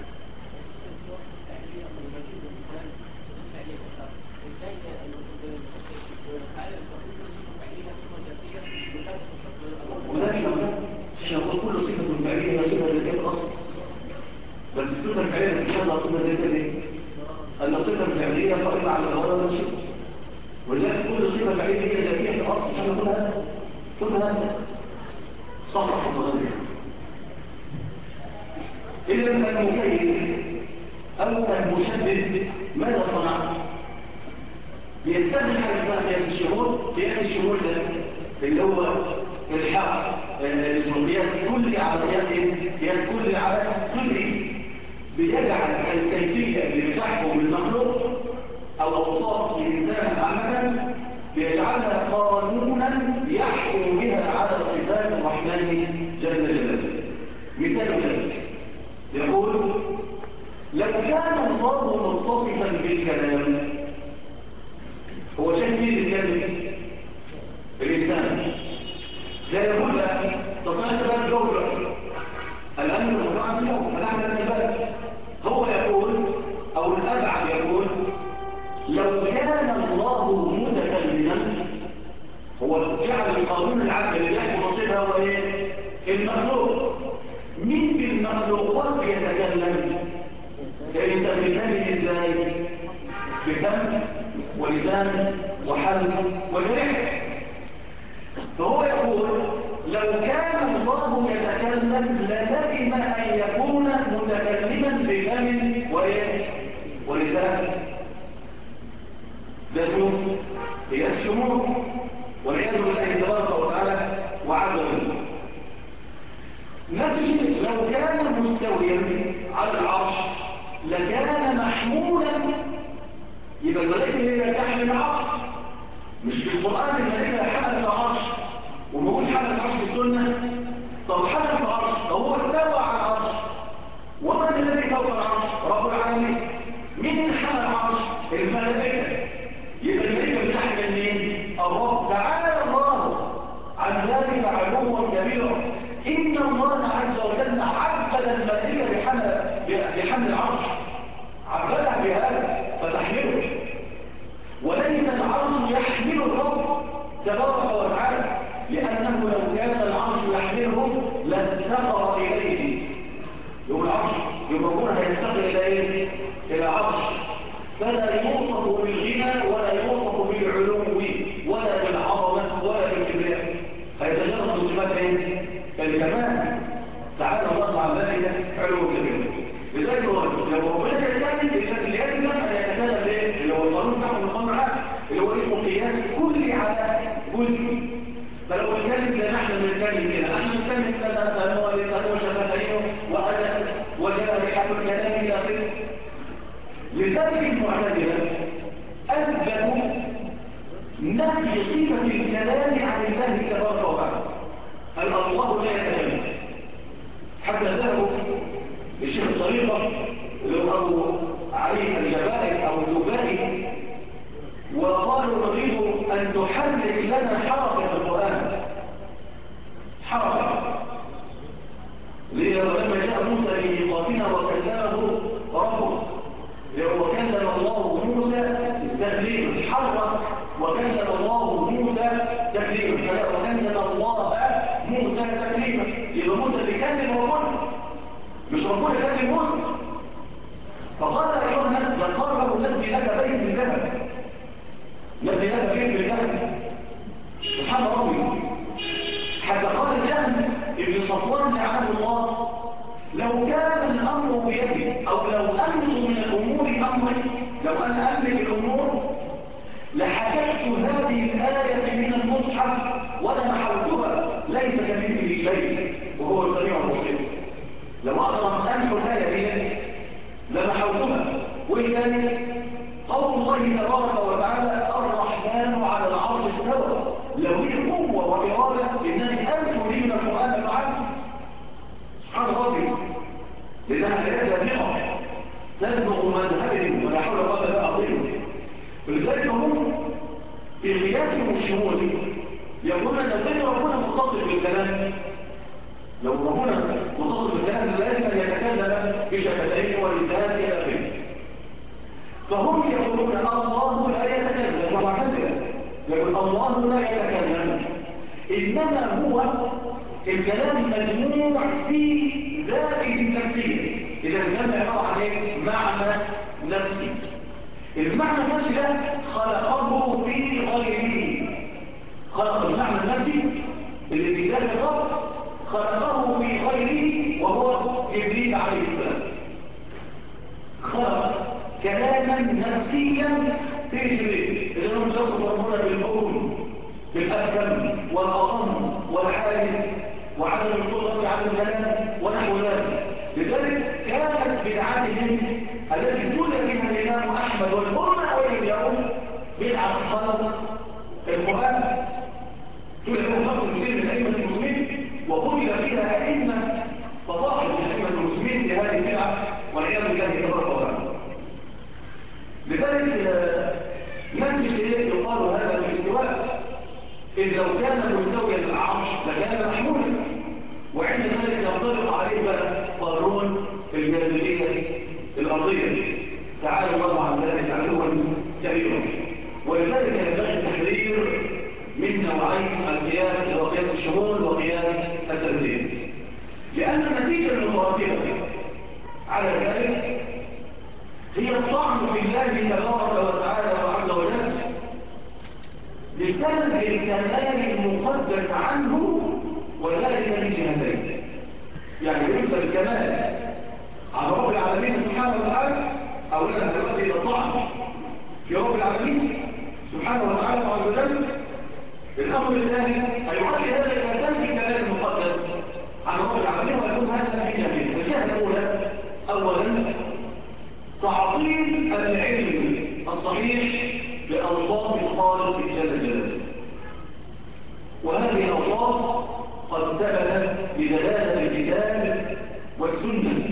ولكن نقول كل صفه فعليه هي صفه ذاتيه الاصل، بس الصفه الفعليه مش هذا صفه ذاتيه ايه؟ ان الصفه الفعليه قائمه على الاراده والمشيئه، ولذلك كل صفه فعليه هي ذاتيه في الاصل. مش هنقولها كلها صح صدقني. اذا المكيف او المشدد ماذا صنع؟ بيستخدم حاجه اسمها قياس الشمول. قياس الشمول ده اللي هو الحق اسمه قياس كلي على قياس كلي على جزئي. بيجعل الكيفيه اللي بتحكم المخلوق او اوصاف الكلام هو شايف مين بيتكلم؟ الإنسان. لا يقول بقى تصنيف بقى الجوهر الآن تستطيع في اليوم فتحنا من البلد. هو يقول أو الأبعد يقول لو كان الله متكلما، هو جعل القانون العدل اللي يحكم نصيبها هو ايه؟ المخلوق. مين في المخلوقات بيتكلم؟ الإنسان بيتكلم ازاي؟ بفم ولسان وحلق وجريح. فهو يقول لو كان الله يتكلم للزم أن يكون متكلما بفم وإيه؟ ولسان. ده اسمه هي الشمول والعياذ بالله تبارك وتعالى وعز وجل. نفس الشيء لو كان مستويا على العرش لكان محمولا. يبقى الملائكه هي تحمل العرش، مش في القران الملائكه حملت العرش وموجود حملت العرش في السنه. طب حملت العرش هو استوى على العرش، ومن الذي فوق العرش؟ رب العالمين. مين اللي حمل العرش؟ الملائكه. يبقى الملائكه بتحمل مين؟ الرب. تعالى الله عن ذلك علوا كبيرا. ان الله عز وجل عبد الملائكه بحمل العرش، عبدها بهذا فتحمله. وليس العرش يحمل الرب تبارك وتعالى، لانه لو كان العرش يحمله لافتقر اليه. يوم العرش يوم هيفتقر الى ايه؟ الى عرش. فلا يوصف بالغنى ولا يوصف بالعلو ولا بالعظمه ولا بالكبرياء، هيتجرد بصفات ايه؟ الكمال. تعالى الله عن ذلك علو كبير. لذلك لو ربنا يتكلم لازم ان يتكلم ايه؟ اللي هو القانون بتاعه القانون اللي هو اسمه قياس كلي على جزء. فلو نتكلم زي ما احنا بنتكلم كده، احنا بنتكلم كده هو لسانه وشفتيه وادب وجارحه الكلام الى اخره. لذلك المعتزله اثبتوا نفي صفه الكلام عن الله تبارك وتعالى. قال الله لا يتكلم. حتى ذهبوا الشيخ الطريقه اللي هو ابو علي الجبائي او الجبائي وقالوا نريد ان تحرك لنا حركه القران. حركه ليه؟ لما جاء موسى لميقاتنا وكلمه ربه، وكلم الله موسى تكليما. حرك وكلم الله موسى تكليما. وكلم الله موسى تكليما. يبقى موسى بيكلم ربنا مش ربنا يكلم موسى. فقال ايها الناس لقرب نبني لك بيت من ذهب، نبني لك بيت من ذهب. سبحان ربي. حتى قال جهم ابن صفوان لعنه الله لو كان الامر بيدي او لو املك من الامور امري، لو انا املك الامور لحكمت هذه الايه من المصحف ولا محوتها. ليس كمثله شيء وهو السميع البصير. لو اقدر ان انحو الايه دي لمحوتها. وإذن قول الله تبارك وتعالى الرحمن على العرش استوى. لو لي قوه واراده انني انحو دي من القران فعلت. سبحان ربي. لأنها آيات دامغة تبلغ مذهبهم ولا حول ولا قوة إلا بالله. ولذلك هم في قياسهم الشمولي يقولون لو ربنا متصل بالكلام، لو ربنا متصل بالكلام لازم أن يتكلم بشفتين ولسان إلى آخره. فهم يقولون الله لا يتكلم، ومعتزلة يقول الله لا يتكلم، إنما هو الكلام مجموع في ذاته النفسية. إذا الكلام عبارة عن ايه؟ معنى نفسي. المعنى النفسي ده خلقه في غيره. خلق المعنى النفسي اللي في ذات الرب خلقه في غيره وهو جبريل عليه السلام. خلق كلاما نفسيا في جبريل. إذا هم يصف ربنا بالحكم بالأكم والأصم والعالم وعدم القدرة على الكلام ونحو ذلك. لذلك كانت بدعتهم التي ابتلي بها الإمام أحمد والأمة أولئك اليوم بدعة خلق القرآن. ابتلي بها خلق كثير من أئمة المسلمين وقتل فيها أئمة فضائل من أئمة المسلمين في هذه البدعة والعياذ بالله تبارك وتعالى. لذلك ولذلك نفس الشيء يقال هذا الاستواء، إذ لو كان مستويا العرش لكان محمولا، وعند ذلك ينطبق عليه بقى قانون الجاذبية الأرضية، تعالى الله عن ذلك علوا كبيرا. ولذلك ينبغي التحرير من نوعين القياس، هو قياس الشمول وقياس التمثيل، لأن النتيجة المترتبة على ذلك هي الطعن في الله تبارك وتعالى وعز وجل بسبب الكمال المقدس عنه، وذلك من جهتين. يعني بالنسبة للكمال عن رب العالمين سبحانه وتعالى، أولا هيؤدي إلى الطعن في رب العالمين سبحانه وتعالى وعز وجل. الأمر الثاني هيؤدي هذا إلى سلب الكمال المقدس عن رب العالمين، ويكون هذا من جهتين. الجهة الأولى أولا تعطيل العلم الصحيح بأوصاف الخالق جل جلاله، وهذه الأوصاف قد ثبتت بدلالة الكتاب والسنة.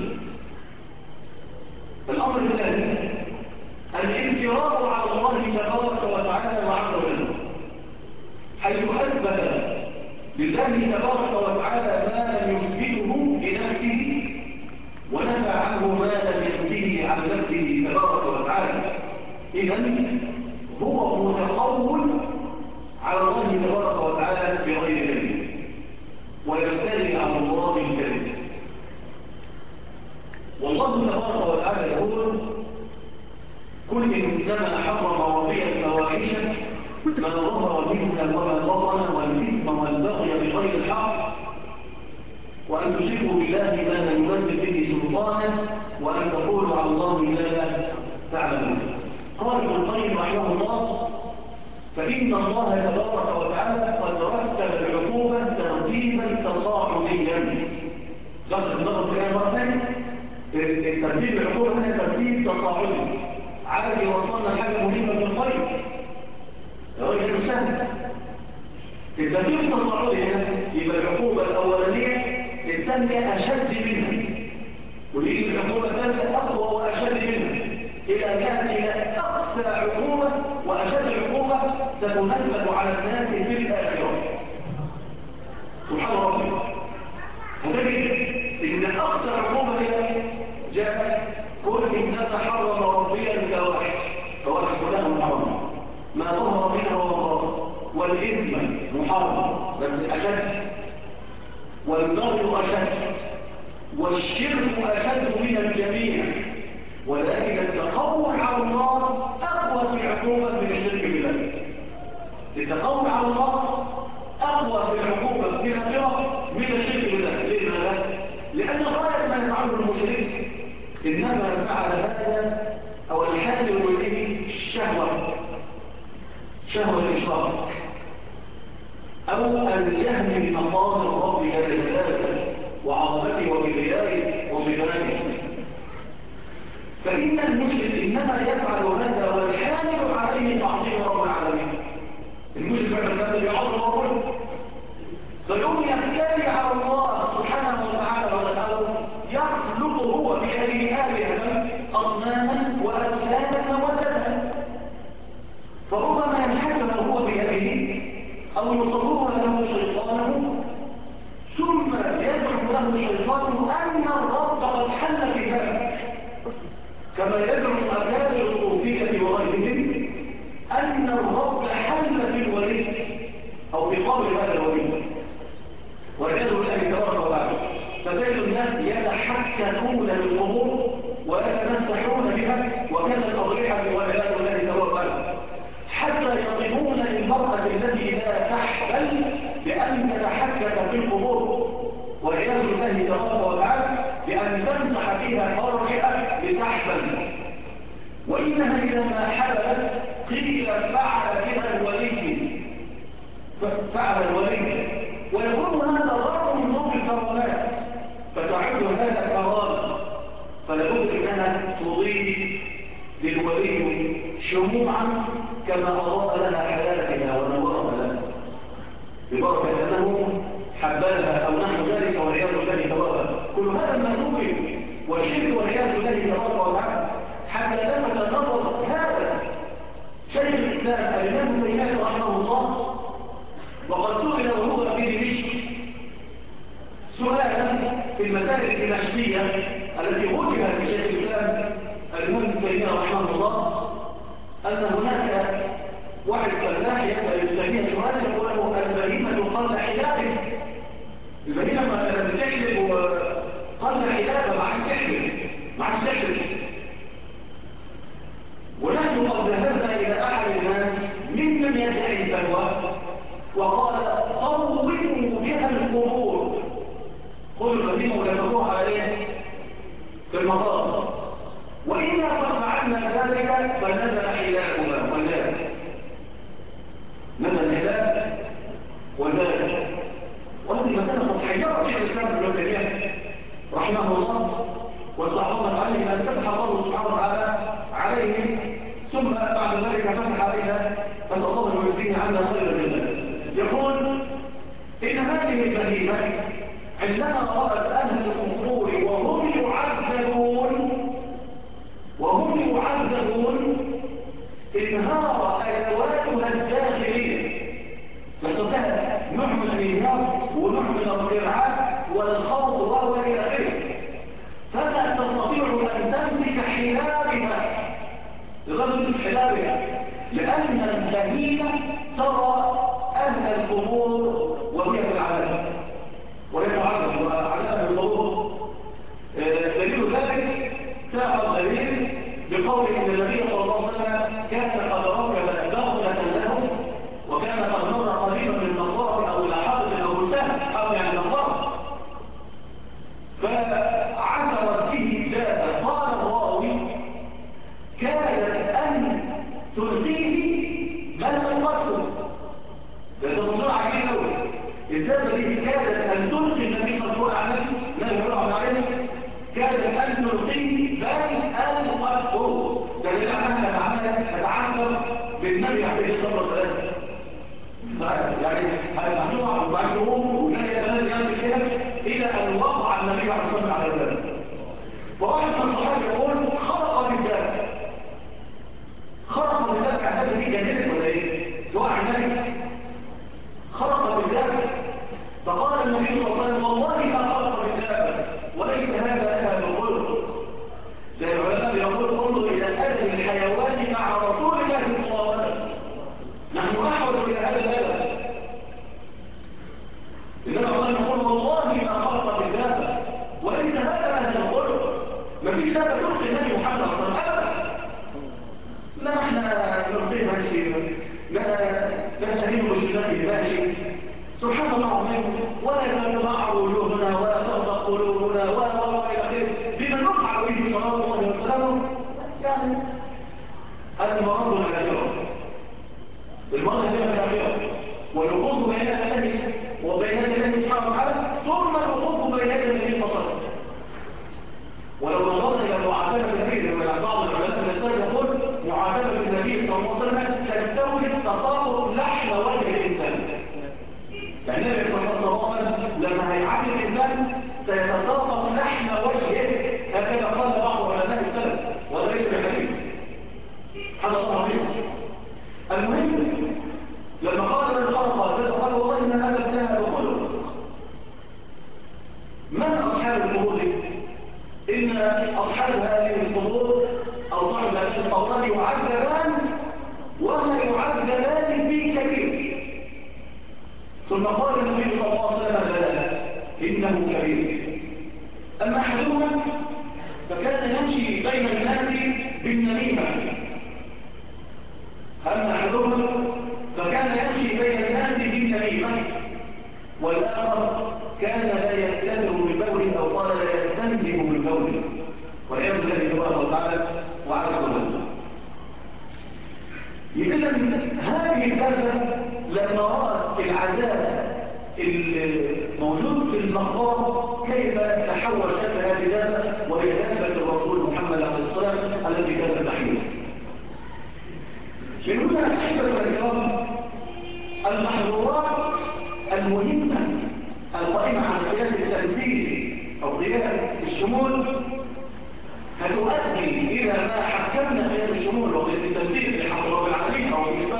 الأمر الثاني الانفراد على الله تبارك وتعالى وعز وجل، حيث أثبت لله تبارك وتعالى ما لم يثبته لنفسه، ونفى عنه ما لم ينفيه عن نفسه تبارك وتعالى. إذن هو متقول على الله تبارك وتعالى بغير كلمة، ويفتري على الله بالكلمة. والله تبارك وتعالى يقول: قل إنما حرم ربي الفواحش ما ظهر منها وما بطن والإثم والبغي بغير الحق وأن تشركوا بالله ما لم ينزل به سلطانا وأن تقولوا على الله ما لا تعلمون. قال ابن القيم رحمه الله: فإن الله تبارك وتعالى قد رتب العقوبة ترتيبا تصاعديا. لفظ النظر في الآية مرة ثانية، الترتيب العقوبة هنا ترتيب تصاعدي، عايز يوصلنا لحاجة مهمة من القيم. يا مش سهل. الترتيب التصاعدي هنا يبقى العقوبة الأولانية الثانية أشد منها، وليه العقوبة الثالثة أقوى وأشد منها، إلى أن يأتي إلى أقصى عقوبة وأشد عقوبة ستنفذ على الناس في الآخرة. سبحان ربي. هتجد إن أقصى عقوبة جاءت: قل إنما حرم ربي الفواحش، فواحش كلها محرمة، ما ظهر منها وما والإثم محرم بس أشد، والبغي أشد، والشرك أشد من الجميع، ولكن التقول على الله أقوى في العقوبة من الشرك بالله. التقول على الله أقوى في العقوبة في الآخرة من الشرك بالله. لماذا؟ لأن غاية ما يفعله المشرك إنما فعل هذا أو الحال إليه الشهوة، شهوة الإشراك أو الجهل بمقام الرب جل جلاله وعظمته وكبريائه وصفاته. فإن المشرك إنما يفعل هذا والحامل عليه تعظيم رب العالمين. المشرك يعمل هذا بيعظم ربه، فيوم يفتري على الله سبحانه وتعالى وتعالى يخلق هو بيده آلهة أصناما وأجسادا مودة، فربما ينحكم هو بيده أو يصور له شيطانه، ثم يزعم له الشيطان أن الرب قد حل في ذلك، كما يزعم أكابر الصوفية وغيرهم أن الرب حل في الولي أو في قبر هذا الولي، والعياذ بالله تبارك وتعالى. فتجد الناس يتحكمون للقبور ويتمسحون بها وكذا الأضرحة والعياذ بالله تبارك وتعالى، حتى يصفون للمرأة التي لا تحبل بأن تتحكم في القبور والعياذ بالله تبارك وتعالى، بأن تمسح فيها فرجها لتحبل، وإنها إذا ما حبلت قيل فعل بها الولي، فعل الولي، ويكون هذا ضرب من ضرب الكرامات، فتعد هذا كرامة، فلابد انها تضيف للولي شموعا كما اضاء لها حياتها ونورها لها ببركه انه حبلها او نحو ذلك والعياذ بالله تبارك. كل هذا مذموم والشرك والعياذ بالله تبارك وتعالى، حتى لفت نظر هذا الإسلام الإمام ابن تيمية رحمه الله، وقد سئل وهو بدمشق سؤالا في المسائل الدمشقية التي وجهت لشيخ الإسلام الإمام ابن تيمية رحمه الله، أن هناك واحد فلاح يسأل ابن تيمية سؤالا يقول له البهيمة قل حلاله، البهيمة لما بتحلب قل حلاله ما عادش تحلب. ونحن قد ذهبنا إلى أحد الناس ممن يدعي البلوى وقال طوّلوا بها القبور، خذوا البهيمة ولفقوها على ايه؟ في المطار، وإذا قد فعلنا ذلك فنزل حلالها وزادت، نزل الحلال وزادت. وهذه المسألة قد حيرت شيخ الإسلام ابن تيمية رحمه الله واستعظمت عليه أن فتح الله سبحانه وتعالى عليه، ثم بعد ذلك فتح عليها، فسأل الله أن يجزيه عنا خير الجزاء. يقول إن هذه البهيمة عندما رأت أهل القبور وهم يعذبون انهار أدواتها الداخلية، يستطيع نوع من الإنهار ونوع من الارتعاع والخوف وإلى آخره، فلا تستطيع أن تمسك حلالها لغاية حلالها، لأن البهيمة ترى أهل القبور وهي في العذاب وهي معذب وعذاب القبور. دليل ذلك ساق الدليل بقول ان النبي صلى الله عليه وسلم كان قد ركب دخلة له، وكان قد مر قريبا من المصاب او الى حائط او بستان او يعني مقبره، فعثرت به دابه، قال الراوي كادت ان تلقيه بل القتل. ده تصوير عجيب قوي، الدابه دي كادت ان تلقي النبي صلى الله عليه وسلم، كادت ان تلقيه بل القتل. ده اللي معناها تتعثر بالنبي عليه الصلاه والسلام، يعني هتقع وبعد يقوم وكان يتنازل نفسه كده الى ان وقع النبي عليه الصلاه والسلام على الباب. فواحد من الصحابه يقول خرق بالدابه، الدابه دي جننت ولا ايه؟ توقع النبي، خرق بالدابه. فقال النبي صلى الله عليه وسلم والله ما خرق بالدابه وليس هذا اهل الخلق. زي العلماء يقول انظر الى ادب الحيوان مع رسول الله صلى الله عليه وسلم، نحن احوج الى هذا الادب. النبي صلى الله عليه وسلم يقول والله ما خرق بالدابه وليس هذا اهل الخلق. مفيش دابه تلقي النبي محمد صلى الله عليه وسلم ابدا، لا احنا نلقيه ماشي، لا نستهين بسنته ماشي، سبحان الله العظيم، ولا تتمعر وجوهنا ولا تغضب قلوبنا والى اخره بما نفعل به صلاه الله وسلامه. يعني هذه مرض الاخره، المرض هذه الاخره، والوقوف بين الله وبين الله سبحانه وتعالى، ثم الوقوف بين يدي النبي صلى الله عليه وسلم. ولو نظرنا الى معاتبه النبي، بعض العلماء الاسلام يقول معاتبه النبي صلى الله عليه وسلم تستوجب تساقط لحم وجه الانسان. يعني النبي صلى الله عليه وسلم لما هيعامل الانسان سيتساقط لحم وجهه، هكذا قال بعض علماء السلف، وهذا ليس بحديث. سبحان الله العظيم. المهم لما قال من خلق قال والله ان هذا ابنها بخلق. من اصحاب القبور؟ ان اصحاب هذه القبور او صاحب هذه القبور يعذبان، وما يعذبان في كبير. ثم قال النبي صلى الله عليه وسلم لا انه كبير. اما احدهما فكان يمشي بين الناس بالنميمه، اما احدهما فكان يمشي بين الناس بالنميمه، والاخر كان لا يستتر بالبول او قال لا يستنزف بالبول، والعياذ بالله تبارك وتعالى وعز وجل. إذا هذه الدابة لما رأت العذاب الموجود في المقام كيف تحول شكل هذه الدابة، وهي دابة الرسول محمد عليه الصلاة والسلام التي كانت تحيوه. لنقول أحبة الكرام المحظورات المهمة القائمة على قياس التنزيل أو قياس الشمول هتؤدي إلى ما حكمنا قياس الشمول وقياس التنزيل لحق رب العالمين أو بالنسبة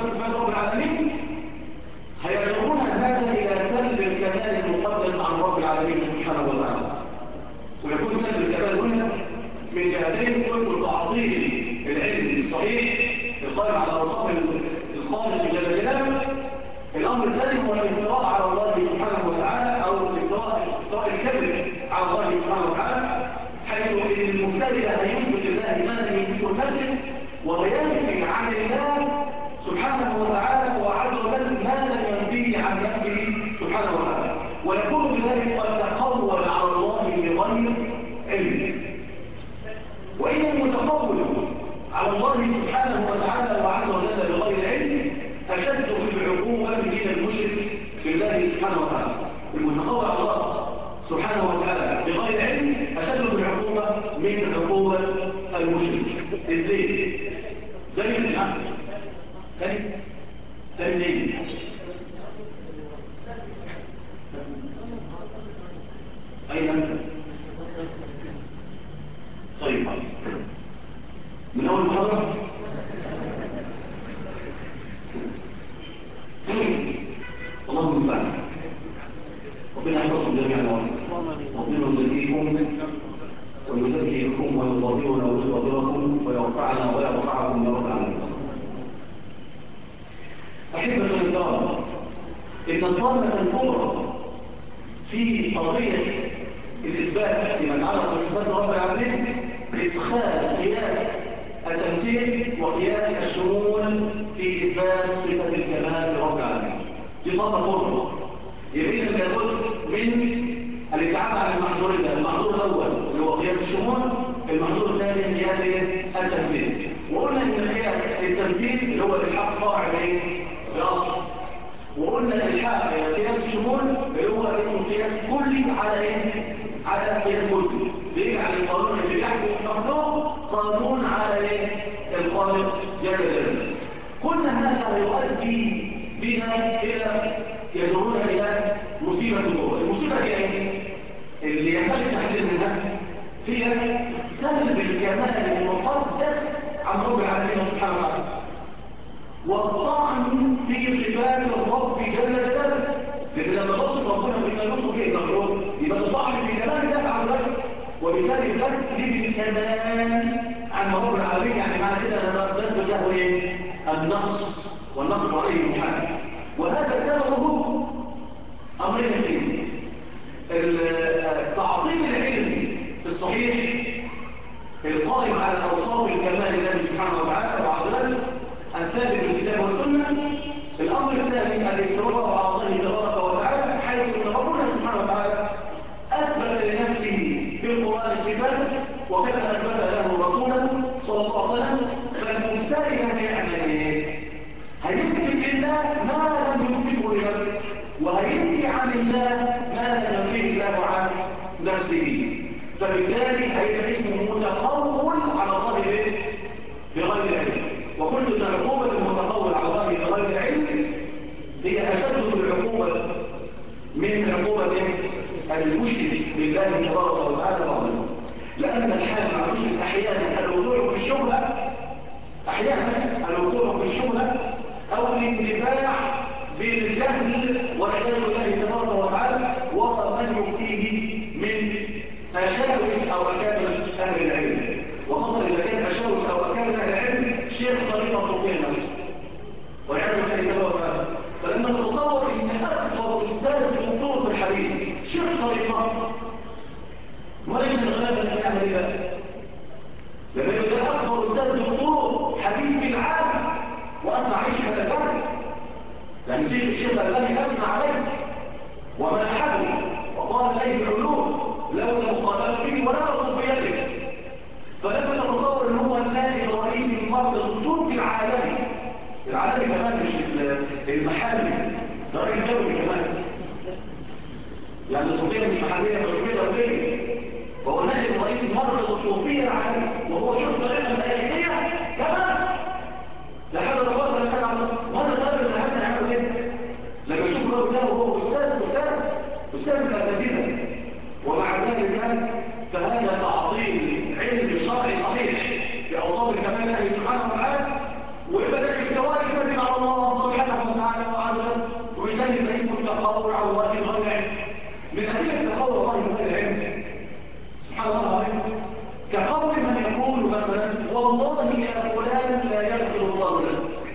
على اوصاف الخالق جل جلاله. الامر الثاني هو الافتراء على الله سبحانه وتعالى، او افتراء الكذب على الله سبحانه وتعالى، حيث ان المفتري هيثبت لله ما لم يثبته لنفسه، وينفي عن الله سبحانه وتعالى وعز وجل ما لم ينفيه عن نفسه سبحانه وتعالى، ويكون بذلك قد تقول على الله بغير علم. وإن المتقول على الله سبحانه وتعالى وعز وجل بغير علم أشد في العقوبة من المشرك بالله سبحانه وتعالى. المتقول على الله سبحانه وتعالى بغير علم أشد في العقوبة من عقوبة المشرك. إزاي؟ زي الحق تاني أين أنت؟ طيب من أول محاضرة اللهم المستعان. ربنا يحفظكم جميعا، ربنا يزكيكم ويزكيكم ويطهرنا ويطهركم ويرفعنا ويرفعكم يا رب العالمين. أحبة الكرام، إن الضالة الكبرى في قضية الإثبات فيما يتعلق بصفات رب العالمين إدخال قياس التمثيل وقياس الشمول في إثبات صفة الكمال لرب العالمين. دي ضالة كبرى. يبقى إذا لابد من الابتعاد عن المحظورين. المحظور الأول اللي هو قياس الشمول، المحظور الثاني قياس التمثيل. وقلنا إن قياس التمثيل اللي هو الحق فاعل بأصل، وقلنا الحق قياس الشمول اللي هو اسمه قياس كلي على قياس جزئي، بيجعل القانون اللي بيحكم المخلوق قانون على الخالق جل جلاله. كل هذا يؤدي بنا الى يدعونا الى مصيبه كبرى. المصيبه هي اللي ينبغي التحذير منها، هي سلب الكمال المقدس عن رب العالمين سبحانه وتعالى، والطعن في صفات الرب جل جلاله. لكن لما تصف ربنا بيتنصف فيه المخلوق يبقى الطعن في كمال الله عز وجل، وبالتالي تسلب الكمال عن رب العالمين. يعني معنى كده انا بسلب له النقص، والنقص عليه محال. وهذا سببه امرين اثنين: تعظيم العلم الصحيح القائم على اوصاف الكمال لله سبحانه وتعالى وعز وجل الثابت بالكتاب والسنه. الامر الثاني الافتراء على الله تبارك وتعالى، حيث ان ربنا سبحانه وتعالى اثبت لنفسه في القران الصفات وكذا اثبت له رسولا صلى الله عليه وسلم. فالمفتري هيعمل ايه؟ هيثبت لله ما لم يثبته لنفسه، وهينفي عن الله ما لم ينفيه الله عن نفسه. فبالتالي هيبقى اسمه متقول على الله بغير علم. وكل عقوبة المتقول على الله بغير علم هي أشد العقوبة من عقوبة المشرك بالله تبارك وتعالى بعضهم. لأن الحال مع المشرك أحيانا الوقوع في الشبهة، أو الاندفاع بالجهل والعياذ بالله تبارك وتعالى، وما يفيه من تشاوش أو أكابر أهل العلم، وخاصة إذا كان تشاوش أو أكابر أهل العلم شيخ طريقة صوفية نفسه والعياذ بالله تبارك وتعالى. فلما تتصور إن أكبر أستاذ دكتور في الحديث شيخ طريقة، ولكن الغلابة اللي يعمل إيه بقى؟ لما يبقى أكبر أستاذ دكتور حديث في العالم وأسمع عليه الشيخ الألباني، يعني الشيخ الألباني أسمع عليه ومنحه وقال عليه العلوم لولا مخالفته ولا صوفيته. فلما نتصور ان هو النائب الرئيسي لمرض الدكتور في العالمي كمان، مش المحلي، ده راجل دولي كمان، يعني الصوفيه مش محليه، ده صوفيه دوليه، وهو النائب الرئيسي لمرض الصوفيه العالمي، وهو شوف طريقه الاشعريه كمان. لا حول ولا قوه الا بالله. وانا طالب الزهايمر هيعمل ايه؟ لما يشوف الراجل ده وهو استاذ الاساتذه، ومع ذلك فهذا تعطيل علم شرعي صحيح باوصاف الكمال لله سبحانه وتعالى، ويبقى ده الافتراء الكاذب على الله سبحانه وتعالى وعز وجل، وبالتالي يبقى اسمه التقول على الله بغير علم. من ادله التقول على الله بغير علم سبحان الله العظيم كقول من يقول مثلا والله يا فلان لا يغفر الله لك،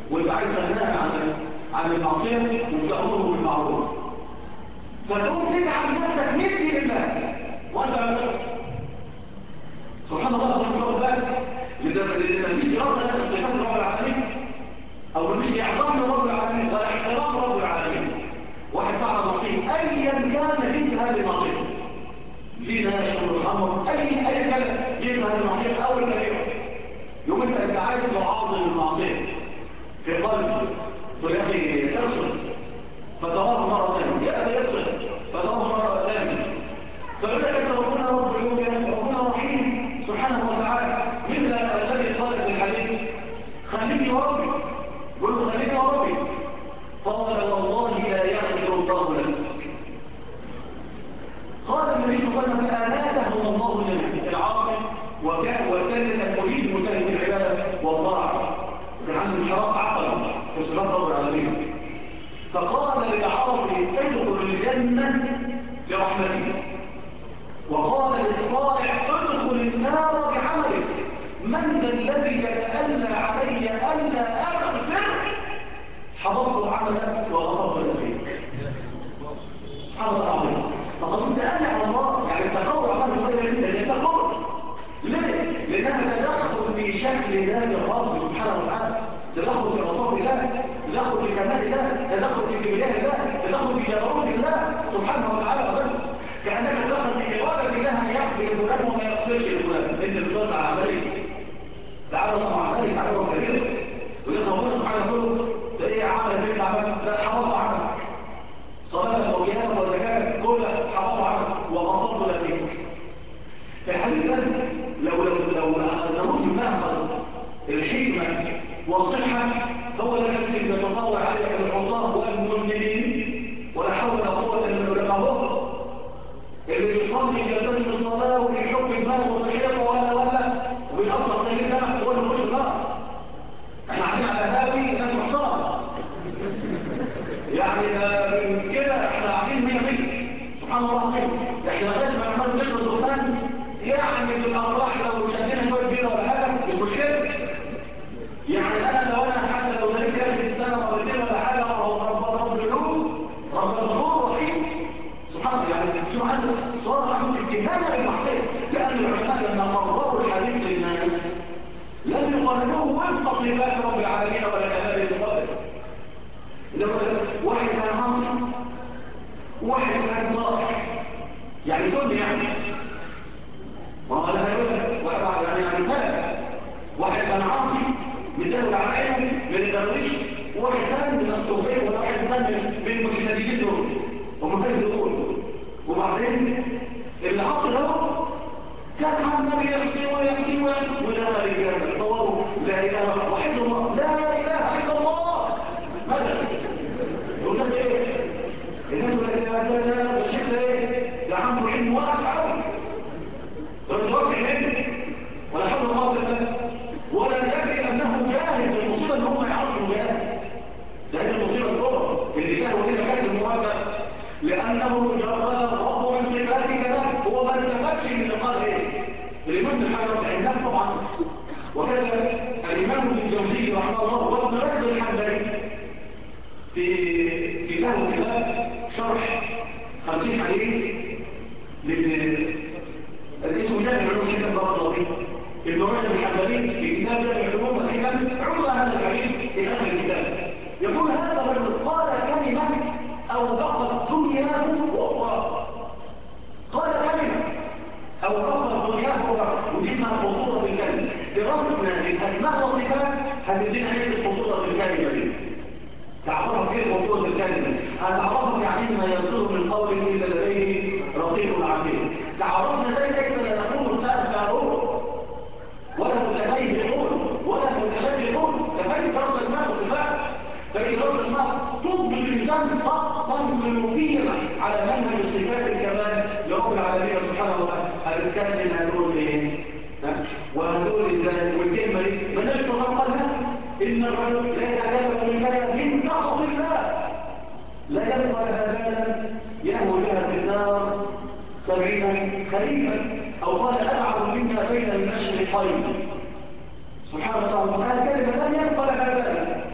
وانت عايز تنهى عن المعصيه وتامره بالمعروف، فتقوم تجعل نفسك مثل الله وانت سبحان الله. ده مش واخد بالك لان مفيش دراسه لا صفات رب العالمين او مفيش اعظام لرب العالمين ولا احترام رب العالمين. واحد فعل معصيه ايا كان جنس هذه المعصيه، زنا، شرب الخمر، اي كان جنس هذه المعصيه او الكبيره، يوم انت عايز تعاظم المعصيه في قلبك تقول يا اخي اغسل فتواه مره ثانيه، يا اخي اغسل فتواه مره ثانيه، فيقول لك انت ربنا رب اليوم ربنا رحيم سبحانه وتعالى، مثل الذي قال في الحديث خليني وربي، يقول له خليني وربي، قال والله لا يغفر الله لك. قال النبي صلى الله عليه وسلم آناتهم الله جميعا العاصي وكان المريد مسلم العباده والطاعه، كان عنده انحراف عقلي في صفات رب العالمين، فقال للعاصي ادخل الجنه برحمته، وقال للطائع ادخل النار بعملك، من ذا الذي يتألى علي ألا أغفر حضرت عملك وغفرت لك. سبحان الله العظيم. فقد تتألى على الله، يعني التقوى عمل الله لأنك تقوى. ليه؟ لأنها تدخل في شكل ذات الرب سبحانه وتعالى، تدخل في رسول الله، تدخل في كمال الله، تدخل في كبرياء الله، تدخل في جبروت الله سبحانه وتعالى. كأنك تدخل في إرادة الله أن يقبل فلان وما يقبلش فلان، أنت بتوزع عملية. تعالى الله عملية، تعالى الله كبير، ويقول الله سبحانه وتعالى ده إيه عمل فيك عمل؟ لا حرام عمل، صلاة وصيام وزكاة كلها حرام عمل وغفرت لك. الحديث ده لو أخذناه من مأخذ الحكمة والصحة، هو ده الذي يتطاول عليك العصاة والمذنبين ولا حول ولا قوة إلا بالله، اللي بيصلي يلتزم الصلاة وبيحب المال والخير ولا وبيقطع سيدنا هو اللي مش نار. احنا قاعدين على هاوي ناس محترمة، يعني كده احنا قاعدين 100 سبحان الله العظيم. احنا لغايه ما نعمل نشر الدخان يعني في الافراح لو شدينا شويه بيره ولا حاجه مش مشكله، يعني لو انا حتى لو زي كده في السنه مرتين ولا حاجه رب غفور رحيم سبحان الله. يعني شو عنده صار عنده استهانه بالمعصيه، لان العلماء لما قرروا الحديث للناس لم يقرروه وفق صفات رب العالمين ولا كماله القدس. لو واحد كان عاصي وواحد كان صالح يعني سني، يعني ما هو لا يقول واحد يعني سلف، واحد كان عاصي متداول على عينه من الدرويش، وواحد كان من الصوفيه، وواحد كان من المجتهدين دول هم كانوا دول. وبعدين العاصي ده كان عمال يحسن ويحسن ودخل الجنه. تصوروا لا اله وحد الله، لا اله الا الله. ماذا يقول لك ايه؟ الناس ولا يتوازن بشكل ايه؟ ده عنده علم واسع قوي، ده واسع منه ولا حول ولا قوه الا بالله، ولا يدري انه جاهل بالمصيبه ان هم يعرفوا جاهل. لان المصيبه الكبرى اللي جاهل كده كان المواجهه، لانه جرد رب من صفات كمال، هو ما انتفدش من قال ايه؟ الامام الحنبلي العلم طبعا، وكذا الامام ابن الجوزي رحمه الله وابن رجب الحنبلي في له كتاب شرح 50 حديث الاسم جامع العلوم كتاب برضه ابن رجب الحنبلي في كتاب جامع العلوم والحكم عرض هذا الحديث في اخر الكتاب. يقول هذا الرجل قال كلمه اوقفت دنياه واخرى، قال كلمه اوقفت دنياه واخرى، ودي اسمها خطوره الكلمه. دراستنا للاسماء والصفات هتدينا حته خطوره الكلمه دي، تعرفك ايه خطوره الكلمه، هتعرفك يعني ما يصدر من قول الا لديه رقيب عتيد. تعرفنا ازاي كيف لا نقول استاذ ولا متخيل يقول ولا متشدد يقول، فهذه دراسه اسماء وصفات. فهي دراسه اسماء تضبط الانسان ضبطا فلوكيا على منهج الصفات الكمال لرب العالمين سبحانه وتعالى. هنتكلم هنقول ايه؟ وهنقول ازاي؟ والكلمه دي ما النبي صلى الله عليه وسلم قالها ان الرجل لا يتكلم بالكلام من سخط الله لا يبقى لها بالا يهوي بها في النار 70 خريفا، او قال ابعد منا بين المشرقين. سبحان الله، هذه كلمه لم يبقى لها بالا،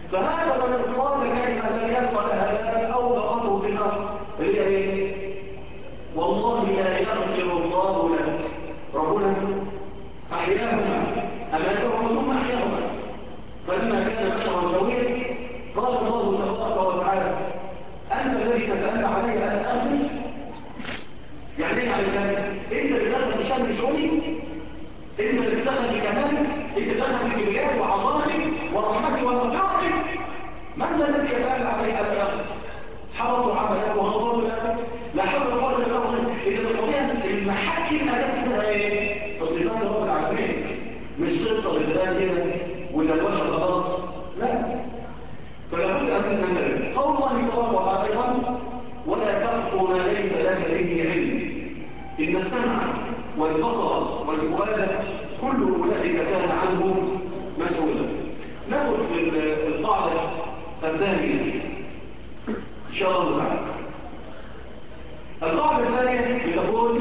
فهذا من قال كلمة لا يلقى لها بال أو لقته في الأرض اللي هي إيه؟ والله لا يغفر الله لك. ربنا أحياهما أماتهما ثم أحياهما، فلما كان بشرا سويا قال الله تبارك وتعالى أنت الذي تتألى علي أن أغفر. يعني ايه على الكلام؟ انت اللي دخل في شأن شؤوني، انت اللي دخل في كمالي، انت اللي دخل في كبريائي وعظمتي ورحمتي ومغفرتي. من الذي يتألى علي أن أغفر؟ حفظوا عملك وغفروا لك، لا حول ولا قوة الا بالله. اذا القضيه المحك الاساسي منها ايه؟ تصريفات رب العالمين، مش قصه للبلاد هنا ولا البشر خلاص، لا. فلابد ان ننتبه. قول الله تبارك وتعالى ايضا ولا تقف ما ليس لك به علم ان السمع والبصر والفؤاد كل اولئك كان عنه مسؤولا. ناخذ القاعده الثانيه إن شاء الله تعالى. القاعدة الثانية بتقول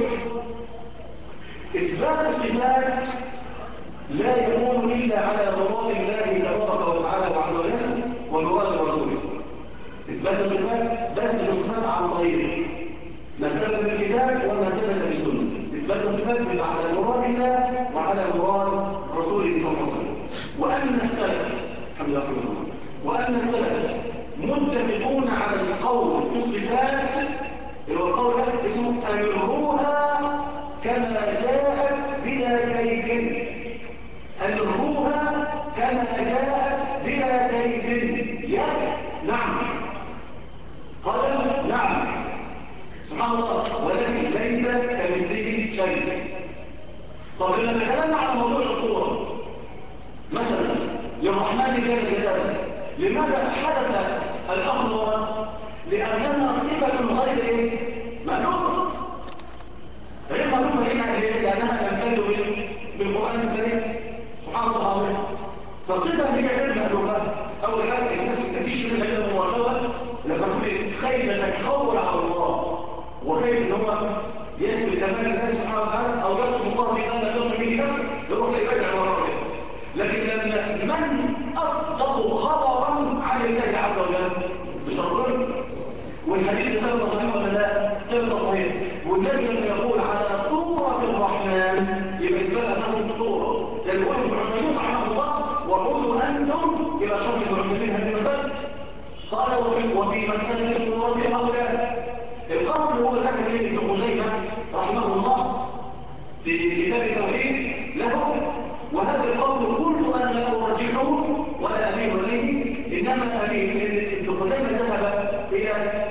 إثبات الصفات لا يكون إلا على مراد الله تبارك وتعالى وعز وجل ومراد رسوله. إثبات الصفات بس الصفات عن طريق ما ثبت في الكتاب وما ثبت في السنة. إثبات الصفات بيبقى على مراد الله وعلى مراد رسوله صلى الله عليه وسلم. وأن السلف الحمد لله وأن السلف متفقون على القول في الصفات اللي هو القول اسمه أمروها كما جاءت بلا كيف. أمروها كما جاءت بلا كيف. يا نعم قال نعم سبحان الله ولكن ليس كمثله شيء. طب لما تكلمنا على موضوع الصورة مثلا للرحمن جل جلاله لماذا حدث الأمر؟ لأنها صفة غير إيه؟ مألوفة. غير مألوفة هنا لأنها تمتد بالقرآن الكريم سبحان الله. فصفة هي غير مألوفة. أول حاجة الناس تشرك إلى المواصلة لتقول خير أنك تخور على الله وخير إن هو يثبت كمال الله سبحانه وتعالى أو يصف الله بأن لا يصف به نفسه يروح ليرجع وراءه. لكن لما من أصدق خبرا عن الله عز وجل بشرطين والحديث ثابت صحيح ولا لا؟ ثابت صحيح. والنبي لما يقول على صورة الرحمن يبقى إثبات أنه صورة. لأن يقول ابن عثيمين رحمه الله وقولوا أنتم إلى شرط ابن عثيمين هذه المسألة. قال وفي مسألة صورة أولاد القول هو ذكر ابن خزيمة رحمه الله في كتاب التوحيد له. وهذا القول كل أن لا أرجحه ولا أميل إليه إنما أميل ابن خزيمة ذهب إلى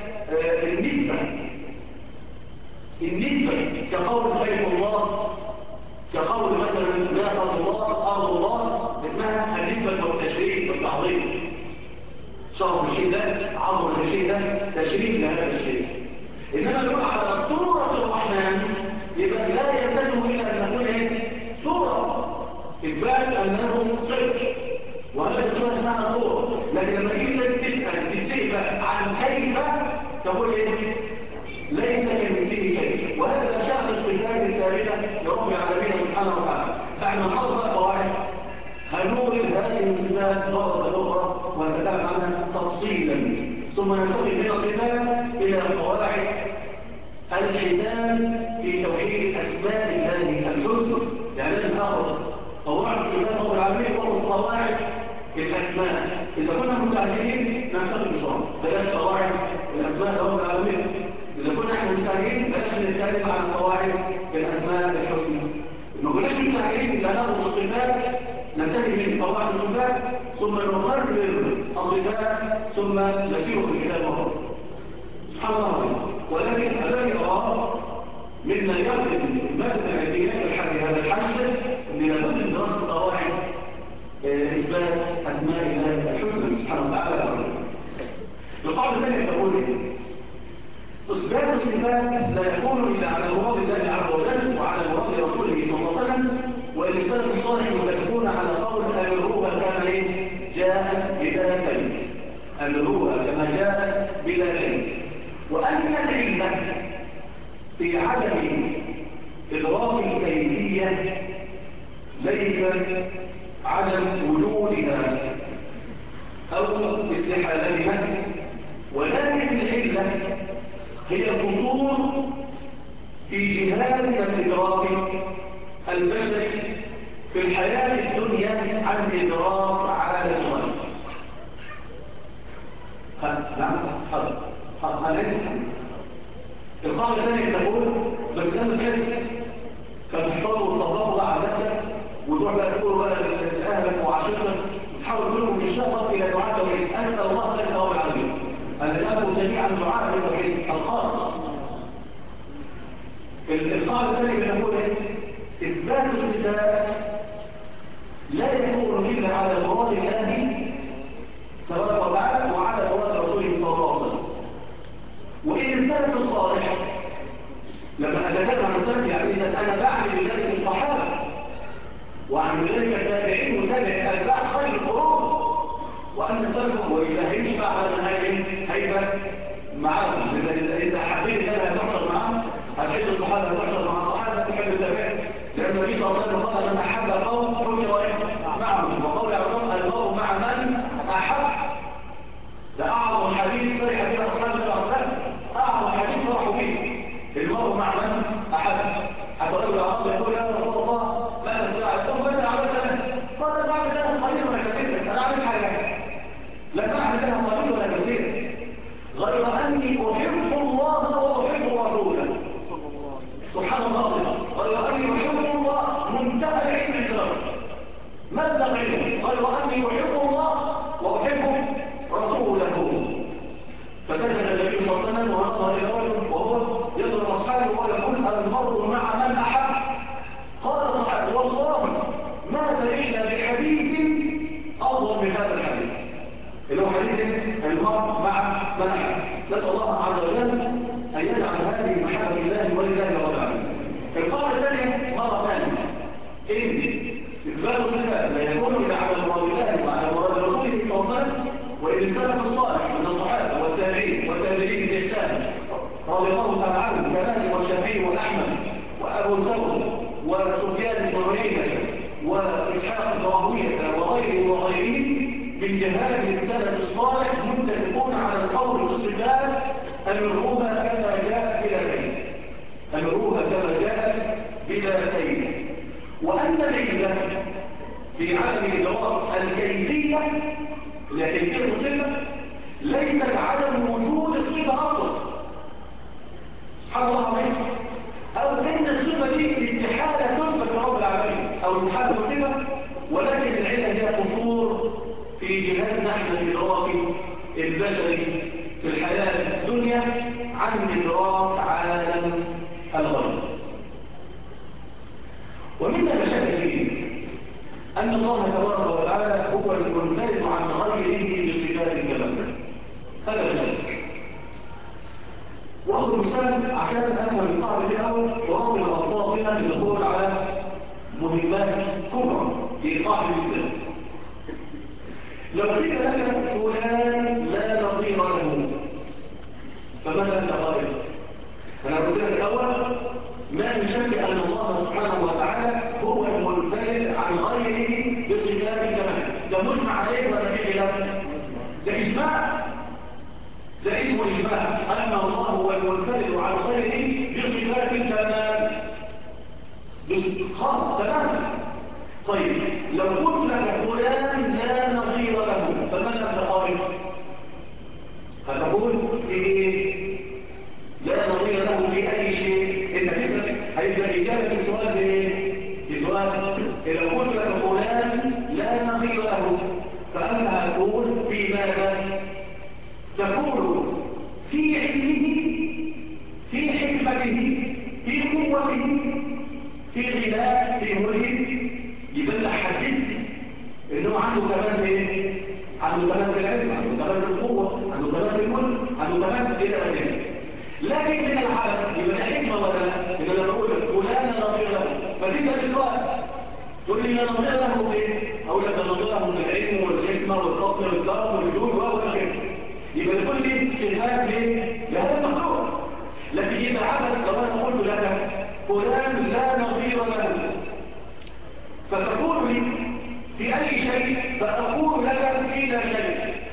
النسبة كقول بيت الله كقول مثلا ناقة الله أرض الله اسمها النسبة والتشريف والتعظيم. شرف الشيء ده عظمة الشيء ده تشريف لهذا الشيء. إنما نقول على صورة الرحمن يبقى لا يلزم إلا أن نقول إيه؟ صورة إثبات أنه صفر وهذا الصورة اسمها صورة. لكن لما تيجي تسأل عن كيف تقول إيه؟ ليس كمثله شيء. وهذا شأن الصفات الثابتة لرب العالمين سبحانه وتعالى. فاحنا نحط قواعد هنورد هذه الصفات مرة أخرى ونتكلم عنها تفصيلا ثم ننتقل من الصفات إلى قواعد الحساب في توحيد أسماء الله الحسنى. يعني لازم ناخذ قواعد صفات رب العالمين وقواعد الأسماء. إذا كنا مستعجلين ننتقل بسرعة بلاش قواعد الأسماء رب العالمين. إذا كنا احنا مستعجلين بلاش نتكلم عن قواعد الأسماء الحسنى. ما كناش مستعجلين لا ناخذ الصفات ننتهي من قواعد الصفات ثم نقرر الصفات ثم نسير في الكتاب مرة. سبحان الله. ولكن الذي أراه مما يخدم مادة العلميات الحدي هذا الحشر أن لابد من دراسة قواعد إثبات أسماء الله الحسنى سبحانه وتعالى. القاعدة الثانية تقول إثبات الصفات لا يكون إلا على مراد الله عز وجل وعلى مراد رسوله صلى الله عليه وسلم. والإنسان الصالح متفقون على قول أمروها كما جاءت بلا كيف. أمروها كما جاءت بلا كيف. وأن العلة في عدم إدراك الكيفية ليس عدم وجودها. أو استحالتها، ولكن العلة هي القصور في جهاز الإدراك البشري في الحياة الدنيا عن إدراك عالم الغيب. نعم القاعدة الثانية تقول بس لما كان تحفظوا وتطبقوا بقى على نفسك وتروح بقى تقول بقى لأهلك وعشيرتك وتحاول كلهم في الشهر إلى دعاء توحيد. أسأل الله ذلك رب العالمين أن يكونوا جميعا دعاء للتوحيد الخالص. القاعدة الثانية بتقول إثبات الصفات لا يكون إلا على مراد الله تبارك وتعالى وعلى مراد رسوله صلى الله عليه وسلم. وإن السلف الصالح لما أتكلم عن السلف يعني إذا أنا بعمل ذلك الصحابة وعن ذلك التابعين وتابع أتباع خير القرون، وأن السلف وإذا هيجي بقى على منهجهم هيبقى معاهم. إذا حبيت أنا هتحصل معاهم هتحب الصحابة هتحصل مع الصحابة تحب التابعين، لأن النبي صلى الله عليه وسلم قال من أحب قوم حشر معهم، وقول عظام المرء مع من أحب. ده أعظم حديث فرح به أصحاب الأخلاق، أعظم حديث فرحوا به المرء مع من أحب. حتى رجل العرب يقول يا رسول الله ما الساعة؟ ثم أنت عملت له قال ما أعمل له قليل ولا كثير، أنا أعمل حاجة لم أعمل له قليل ولا كثير غير أني أحب الله وأحب رسوله. سبحان الله، غير أني أحب الله منتهى العلم الدرجة مبلغ علم، غير أني أحب الله وأحب رسوله. فسجد النبي صلى الله عليه وسلم ونظر إلى رجل وهو يضرب أصحابه ويقول المرء مع من أحب. قال الصحابة والله ما فرحنا بحديث أفضل من هذا الحديث اللي هو حديث المرء مع من أحب. نسأل الله عز وجل أن يجعل هذه محبة الله ولله رب العالمين. القاعدة الثانية مرة ثانية إن إثبات الصفات لا يكون إلا على مراد الله وعلى مراد رسوله صلى الله عليه وسلم، وإن السلف الصالح من الصحابة والتابعين والتابعين بإحسان رضي الله تعالى عنهم كمالك والشافعي والأحمد وأبو ثور وسفيان بن عيينة وإسحاق بن راهويه وغيرهم من جهات السلف الصالح متفقون على القول في الصفات أمروها كما جاء بلا كيف، أمروها كما جاء بلا كيف. وأن العلة في عدم إدراك الكيفية لكيفية الصفة ليست عدم وجود الصفة أصلا سبحان الله عليك، أو إن الصفة دي استحالة تثبت لرب العالمين أو استحالة الصفة، ولكن العلة هي قصور في جهازنا نحن الإدراك البشري في الحياة الدنيا عن إدراك عالم الغيب. ومما لا شك فيه أن الله تبارك وتعالى هو المنفرد عن غيره بصفات الكمال، هذا لا شك. وأخذ مثال عشان أفهم القاعدة الأول ورغم الأطلاق بنا للدخول على مهمات كبرى في قاعدة الإسلام. لو قيل لك فلان لا نظير له فماذا أنت قائل؟ أنا قلت لك الأول ما من شك أن الله سبحانه وتعالى هو المنفرد عن غيره بصفات الكمال. ده مجمع عليه ولا فيه خلاف؟ ده إجماع، ده اسمه إجماع أن الله هو المنفرد عن غيره بصفات الكمال. خلاص تمام. طيب لو قلت لك فلان لا نظير له فماذا أنت قائل؟ هتقول في إيه؟ لا نظير له في أي شيء. إنت تسأل هيبقى إجابة السؤال بإيه؟ السؤال إذا قلت لك فلان لا نظير له فأنت هتقول في ماذا؟ تقول في علمه، في حكمته، في قوته، في غناه، في ملكه. يبقى انت حددت انه عنده كمان ايه؟ عنده كمان في العلم، عنده كمان في القوه، عنده كمان في الملك، عنده كمان كده وكده. لكن من العبث يبقى ده حكمه ولا لا؟ ان انا بقول لك فلان نظير له فدي ده السؤال تقول لي لا نظير له في ايه؟ اقول لك نظير له في العلم والحكمه والفضل والكرم والجود وغير كده. يبقى كل دي صفات لهذا المخلوق. لكن إذا عبث لو أنا قلت لك فلان لا نظير له فتقول لي في أي شيء فأقول لك في لا شيء.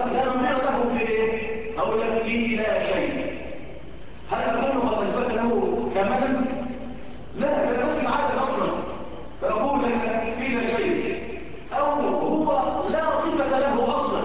لا نظير له في ايه؟ أو لا في لا شيء. هل أقول قد أثبت له كمالا؟ لا، لا يثبت عدد أصلا. فأقول لك في لا شيء أو هو لا صفة له أصلا،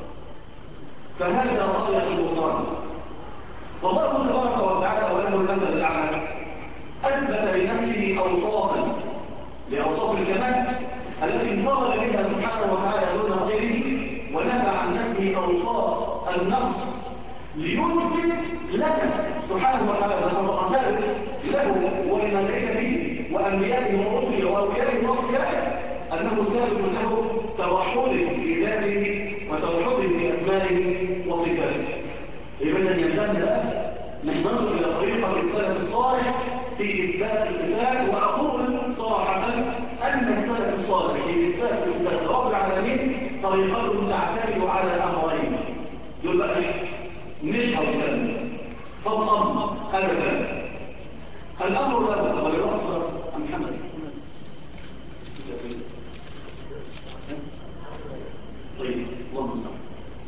فهذا رأي البطلان. فالله تبارك وتعالى وله المثل الأعلى أثبت لنفسه أوصافا لأوصاف الكمال التي انفرد بها سبحانه وتعالى دون غيره، ونفى عن نفسه أوصاف النقص ليثبت لك سبحانه وتعالى ثابت له ولملائكته وأنبيائه ورسله وأوليائه وأصفيائه أنه ثابت له توحده في ذاته وتوحده في أسمائه وصفاته. إذا يلزمنا أن ننظر إلى طريقة السلف الصالح في إثبات الصفات، وأقول صراحة أن السلف الصالح في إثبات الصفات رب العالمين طريقته تعتمد على أمرين دول بقى نشهر الكلام فالضم أبدا. الأمر الأول وللوقت محمد طيب الله المستعان.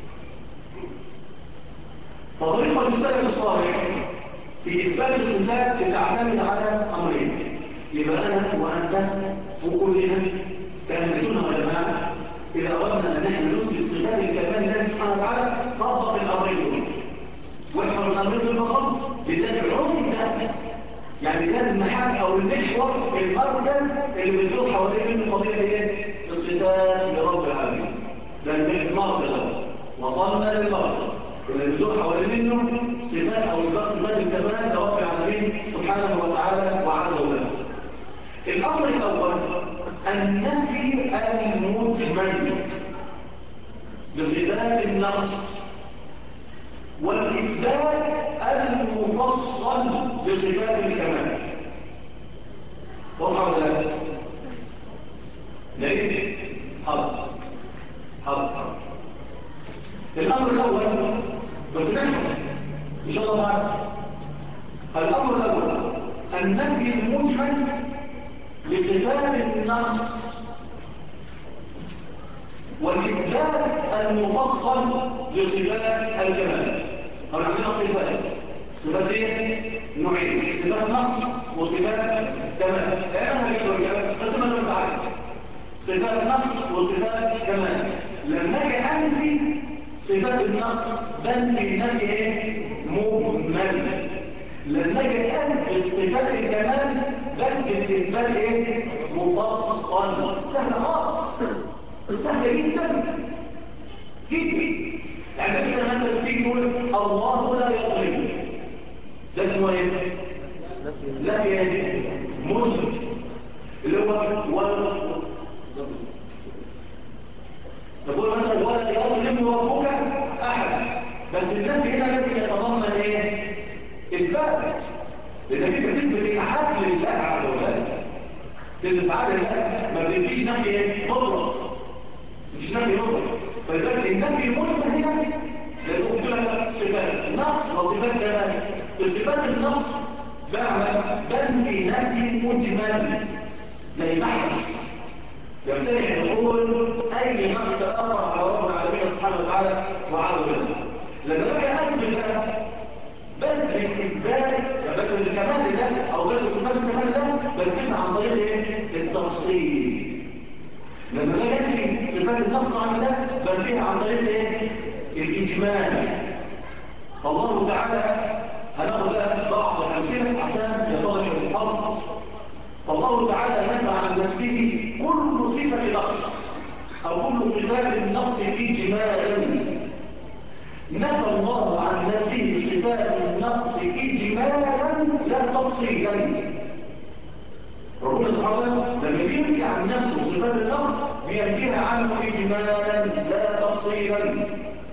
فطريقة السلف الصالح في إثبات الصفات بتعتمد على أمرين. يبقى أنا وأنت وكلنا كأهل سنة وجماعة إذا أردنا أن نحن نثبت صفات الكمال لله سبحانه وتعالى فضل الأمرين واحفظ الأمرين بالبساطة. لذلك العمدة يعني ده المحل أو المحور المركز اللي بتدور حوالين منه قضية ايه؟ الصفات لرب العالمين. ده المركز وصلنا للمركز اللي بتدور حوالين منه صفات أو إثبات صفات الكمال لرب العالمين سبحانه وتعالى وعز وجل. الأمر الأول النفي المجمل بصفات النقص والإثبات المفصل بصفات الكمال. وضع ولا لا؟ ليه؟ حاضر. الأمر الأول بس نحن إن شاء الله تعالى. الأمر الأول النفي المجمل لصفات النقص والإثبات المفصل لصفات الكمال. أو عندنا صفات دي نوعين، صفات نقص وصفات كمال. اعملها كده قسمها زي ما انت عارف. صفات نقص وصفات كمال. لما اجي انفي صفات النقص بنفي نفي ايه؟ مجمل. لما اجي اثبت صفات الكمال بثبت اثبات ايه؟ مفصل. سهله خالص، سهله جدا جدا. يعني كده مثلا تيجي تقول الله لا يظلم، ده اسمه ايه؟ لا يعني مجمل اللي هو تقول مثلا ولا يظلم ربك احد، بس النفي هنا لازم يتضمن ايه؟ اثبات. لانك انت تثبت ايه؟ عدل الله عز وجل. تثبت عدل الله ما بتديش نفي ايه؟ مطلق، مش نفي مطلق. فلذلك النفي المجمل هنا لأنه قلت لك صفات نقص وصفات كمال. صفات النقص بنفي نفي مجمل زي محرص يمتنع دخول أي نقص آخر على رب العالمين سبحانه وتعالى وعز وجل. لما بقى أثبت بس بالإثبات بس بالكمال ده أو بس صفات الكمال ده بثبتها عن طريق ايه؟ التفصيل. لما بقى صفات النقص عن ده بنفيها عن طريق ايه؟ الإجمال. فالله تعالى هناخد بعض الأمثلة عشان يتضح الحظ. فالله تعالى نفى عن نفسه كل صفة نقص أو كل صفات النقص إجمالا. نفى الله عن نفسه صفات النقص إجمالا لا تفصيلا. ربنا سبحانه لما بينفي عن نفسه صفات النقص بينفيها عنه إجمالا لا تفصيلا.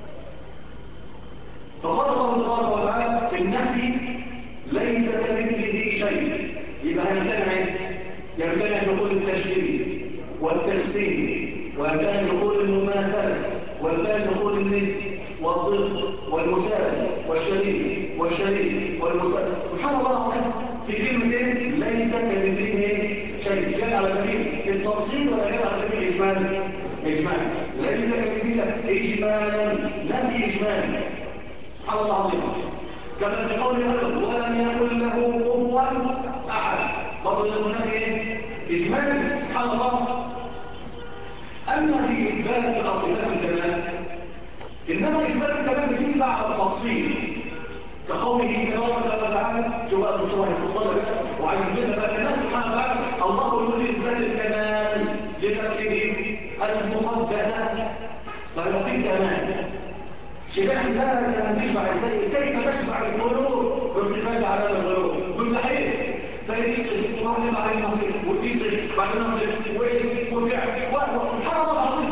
فقال الله تبارك وتعالى في النفي ليس كمثله شيء. يبقى يمتنع دخول التشبيه والتجسيم، ويمتنع دخول المماثله، ويمتنع دخول الند والضد والمساوي والشريك والمساوي. سبحان الله العظيم في كلمتين ليس كمثله شيء. جاء على سبيل التفصيل ولا جاء على سبيل الاجمال؟ ليس كمثله إجمالا لا في إجمال سبحان الله العظيم. كما في قول أيضا ولم يكن له كفوا أحد برضه هناك إيه؟ إجمال سبحان الله. أما في إثبات صفات الكمال إنما إثبات الكمال بتيجي بعد التفصيل كقوله تبارك وتعالى شو بقى بشرح الفصل وعايز منها بقى كمان سبحانه وتعالى الله يريد إثبات الكمال لنفسه المقدسة فيعطيك كمال شباب لا تشبع ازاي كيف تشبع القلوب بصفات علامة الغيوب مستحيل فيصل وبعدين بعد النصر ويصل بعد النصر وفعل سبحان الله العظيم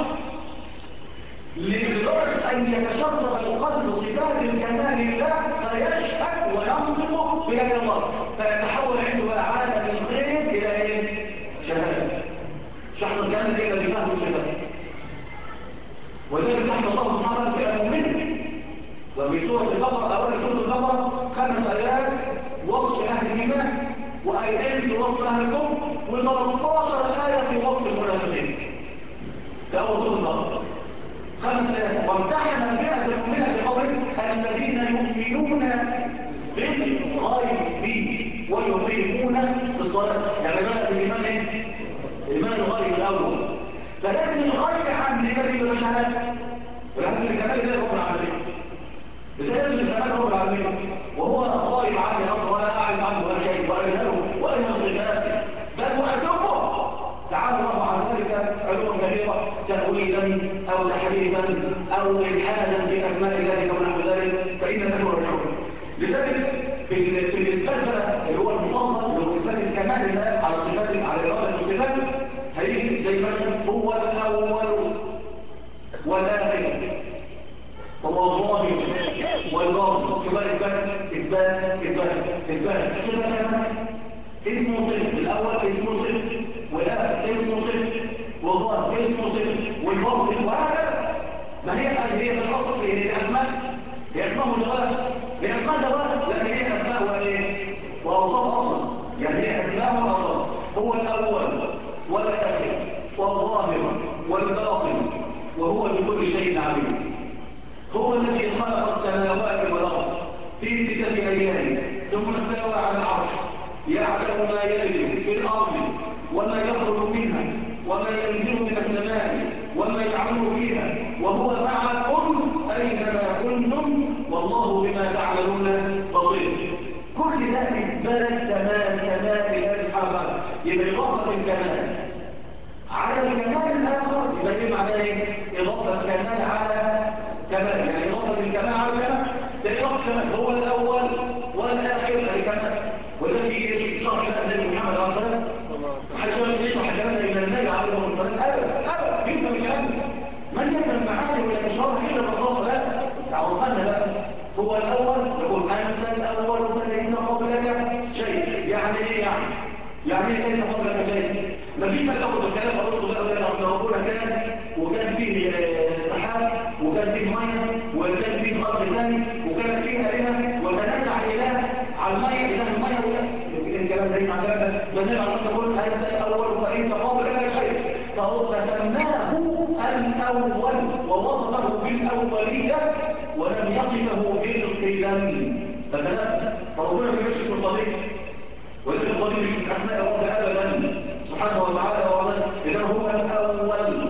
لدرجة أن يتشرب القلب صفات الكمال لله فيشهد وينطق بيد الله فيتحول عنده عالم الغيب إلى إيه؟ شهادة شخص كان إلى بفهم الصفات ولذلك نحن الله سبحانه وتعالى في المؤمنين وفي سورة البقرة أولا سورة البقرة 5 آيات وصف أهل الإيمان وآيتين في وصف أهل الكفر و13 آية في وصف المنافقين ده أول سورة البقرة 5 آيات وامتحن الفئة المؤمنة بقوله الذين يؤمنون بالغيب ويقيمون بالصلاة يعني بقى الإيمان إيه؟ الإيمان الغيب الأول فلازم الغيب عندي لازم يبقى شهادة ولازم الكمال زي رب العالمين لازم الكمال رب العالمين وهو غايب عني اصلا ولا اعلم عنه ولا شيء ولا له ولا صفاته بل واسبه تعالى الله عن ذلك علوم كبيره تاويلا او تحريفا او الحادا في اسماء الله ونحو ذلك فان له رجعه لذلك في الاثبات بقى اللي هو المفصل اللي هو اثبات الكمال لله على صفات على اراده الصفات هيجي زي مثلا هو الاول والاخر هو الظاهر والباطن شو بقى اثبات صفه اسمه صفه الاول اسمه صفه والاخر اسمه صفه والظاهر اسمه صفه والباطن وهكذا ما هي في الاصل هي اسماء هي اسماء متغيره هي اسماء دوائر لكن هي اسماء وايه واوصاف اصلا يعني هي اسماء واوصاف هو الاول والاخر والظاهر والباطن وهو بكل شيء عليم هو الذي خلق السماوات والارض في 6 ايام ثم استوى على العرش يعلم ما يلج في الارض وما يخرج منها وما ينزل من السماء وما يعمل فيها وهو معكم اينما كنتم والله بما تعملون بصير كل ده اثبات كمال الله سبحانه وتعالى يبقى اضافه الكمال على الكمال الاخر يبقى ايه معناه ايه اضافه الكمال على كمال يعني اضافه الكمال على الكمال ده اضافه الكمال هو الاول والاخر الكمال والذي شرح النبي محمد عليه الصلاه والسلام حتى يشرح الكلام الى النبي عليه الصلاه والسلام ابدا يفهم الكلام من يفهم معاني ولا تشرح الا الرسول لا تعرفنا بقى هو الاول يقول انت الاول فليس قبلك شيء يعني ايه يعني ايه ليس قبلك شيء مفيش بقى تاخد الكلام ارسل بقى ولا اصل ربنا كان وكان فيه سحاب وكان فيه ميه وكان فيه خط ثاني وكان فيه آلهة وتنازع اله على الميه اله الميه ولا الكلام ده مع كلام النبي عليه الصلاه والسلام انت الاول فليس قبلك شيء فهو سماه الاول ووصفه بالاوليه ولم يصفه بالقدم فكلام فربنا ما يمشي في الطريق ولكن القدير مش من أسماء رب أبدا سبحانه وتعالى وعلا إنه هو الأول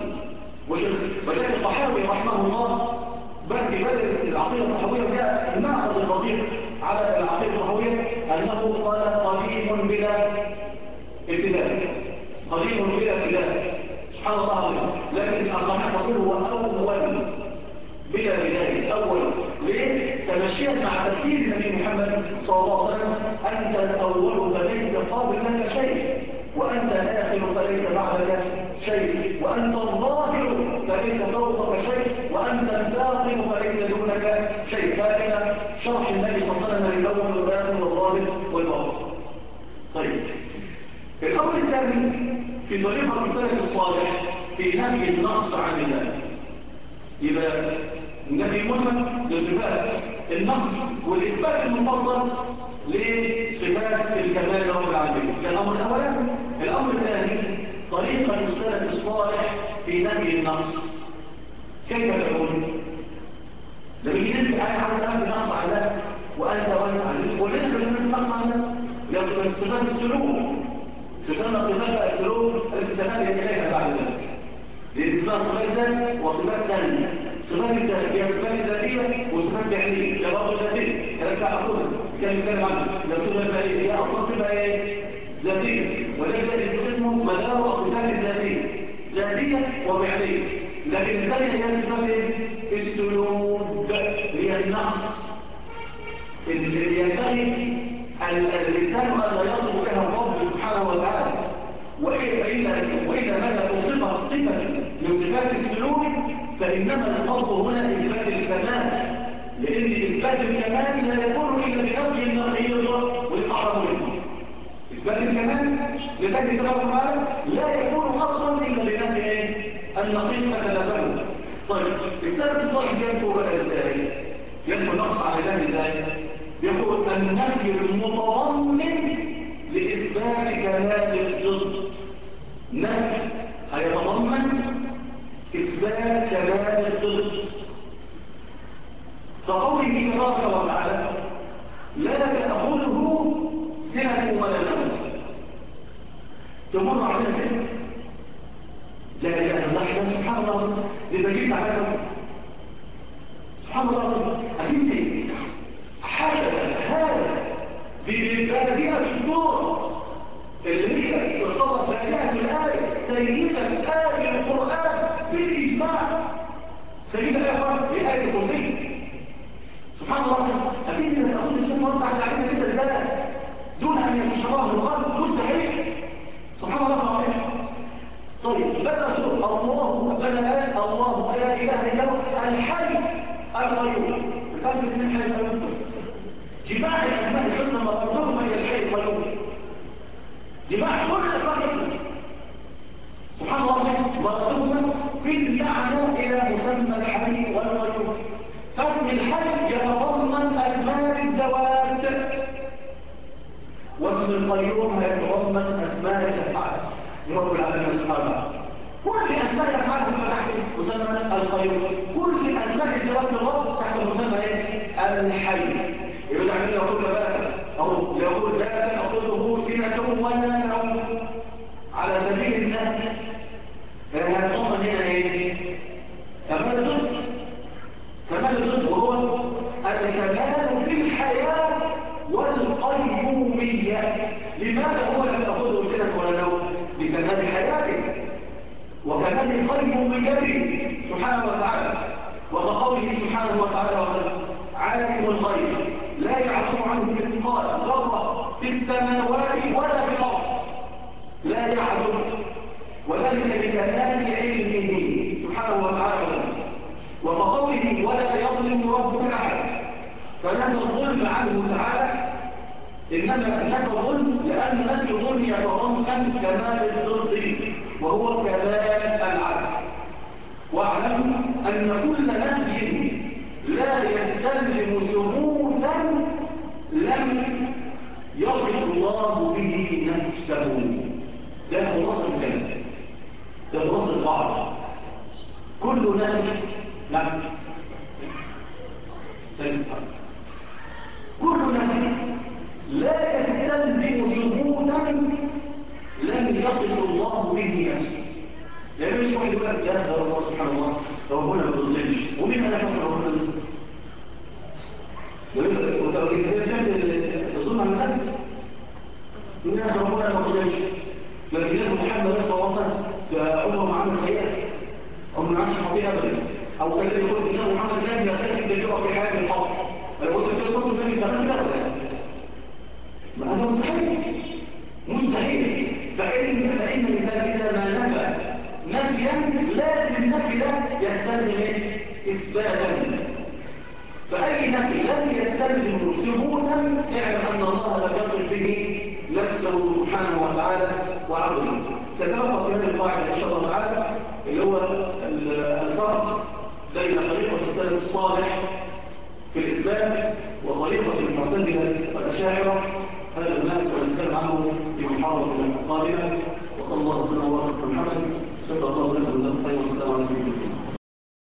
وشكل الطحاوي رحمه الله بل في بدل العقيدة الطحاوية جاء المأخذ البسيط على العقيدة الطحاوية أنه قال قديم بلا ابتداء قديم بلا ابتداء سبحان الله العظيم لكن الصحيح تقول هو أول بلا بداية أول ليه؟ تمشيا مع تفسير النبي محمد صلى الله عليه وسلم أنت الأول فليس قابل لك شيء وأنت الآخر فليس بعدك شيء وأنت الظاهر فليس فوقك شيء وأنت الباطن فليس دونك شيء هكذا شرح النبي صلى الله عليه وسلم للأول والآخر والظاهر والباطن طيب الأمر الثاني في طريقة السلف الصالح في نفي النقص عن الله يبقى النفي المجمل لصفات النقص والإثبات المفصل لصفات الكمال رب العالمين ده الأمر الأولاني الأمر الثاني طريقة السلف الصالح في نفي النقص كيف تكون؟ لما يجي انت انا عاوز اخذ نقص على ده وانت ولنا لازم نقص على ده يصل صفات السلوك تسمى صفات بقى السلوك الالتزامات اليها بعد ذلك لان اسمها صفات ذات وصفات ثانيه صفات الذات هي صفات ذاتيه وصفات فعليه هي برضه ذاتيه كلام بتاع اخونا كان يتكلم عنها هي صفات فعليه هي اصلا صفه ايه؟ ذاتيه ولذلك اسمه مدار الصفات الذاتيه ذاتيه وفعليه لكن الثانيه هي صفات ايه؟ السلوك هي النقص اللي ينبغي اللسان أن يصف بها الرب سبحانه وتعالى وإذا مدى أطلقت صفة من صفات السلوك فإنما القصد هنا إثبات الكمال لأن إثبات الكمال لا يكون إلا بنفي النقيض والأعرض منه إثبات الكمال لذلك تبارك وتعالى لا يكون أصلا إلا بنفي النقيض فتلفه طيب السبب الصالح ينفو بقى إزاي؟ ينفو نقص على ذلك إزاي؟ يقول النفي المتضمن لإثبات كمال الضد نفي هيتضمن إثبات كمال الضد فقوله تبارك وتعالى لا تأخذه سنة ولا نوم تمر علينا كده لا إله إلا الله سبحان الله لبجيب على سبحان الله أكيد حسب هذا ببادئة السورة اللي هي تعتبر بادئة الآية سيدة آية القرآن بالإجماع سيدة آية هي آية الكرسي سبحان الله أكيد إذا تأخذ الشيء مرة علينا كده إزاي دون أن يتشراه القلب مستحيل سبحان الله العظيم طيب بدأ الله بدأ الله لا إله إلا هو الحي القيوم الفرق اسم الحي القيوم جماع الأسماء الحسنى مرتبطة هي الحي القيوم جماع كل الأسماء سبحان الله مرتبطة في المعنى إلى مسمى الحي والقيوم فاسم الحي يتضمن أسماء الذوات واسم القيوم يتضمن أسماء الأفعال رب العالمين سبحانه كل أسماء الأفعال في المناحي مسمى القيوم كل أسماء الذوات الرب تحت مسمى الحي يبقى عندنا يقول بقى أو يقول لا تأخذه سنة ولا نوم على سبيل النفي هنضمن هنا ايه؟ كمال الضد كمال الضد وهو الكمال في الحياة والقيومية لماذا هو لم تأخذه سنة ولا نوم؟ لكمال حياته وكمال قيوميته سبحانه وتعالى وكقوله سبحانه وتعالى عالم الغيب لا يعزب عنه مثقال ذرة في السماوات ولا في الأرض لا يعزب وذلك لكمال علمه سبحانه وتعالى وكقوله ولا يظلم ربك أحد فنفى الظلم عنه تعالى إنما نفى الظلم لأن نفي الظلم يتضمن كمال الضد وهو كمال العدل واعلم أن كل نفي لا يستلزم ثبوتا لم يصف الله به نفسه ده خلاصة الكلام ده خلاصة البعض كل نفي نعم كل نفي لا يستلزم ثبوتا لم يصف الله به نفسه لأنه مش واحد يقول لك يا الله سبحانه الله ربنا ما بيظلمش ومين أنا فاصل ربنا بيظلم يقول لك الظلم عن النبي مين أنا ربنا ما بيظلمش لكن يقول محمد صلى الله عليه وسلم كأمه معامل سيئة أو من عشر خطيئة أبدا أو كان يقول إنه محمد النبي يختلف بالجوع في حياة الحق أنا قلت لك تصل النبي كمان كده ولا ما هذا مستحيل مستحيل فإن الإنسان إذا ما نفى نفيا لازم النفي ده يستلزم إثباتا فأي نفي لم يستلزم ثبوتا اعلم أن الله لم يصل به نفسه سبحانه وتعالى وعظمه سنتوقف في هذه القاعدة إن شاء الله تعالى اللي هو الفرق بين طريقة السلف الصالح في الإسلام وطريقة المعتزلة والأشاعرة هذا الناس سنتكلم عنه في محاضرة قادمة وصلى الله وسلم وبارك على محمد شكرا الله لكم والسلام عليكم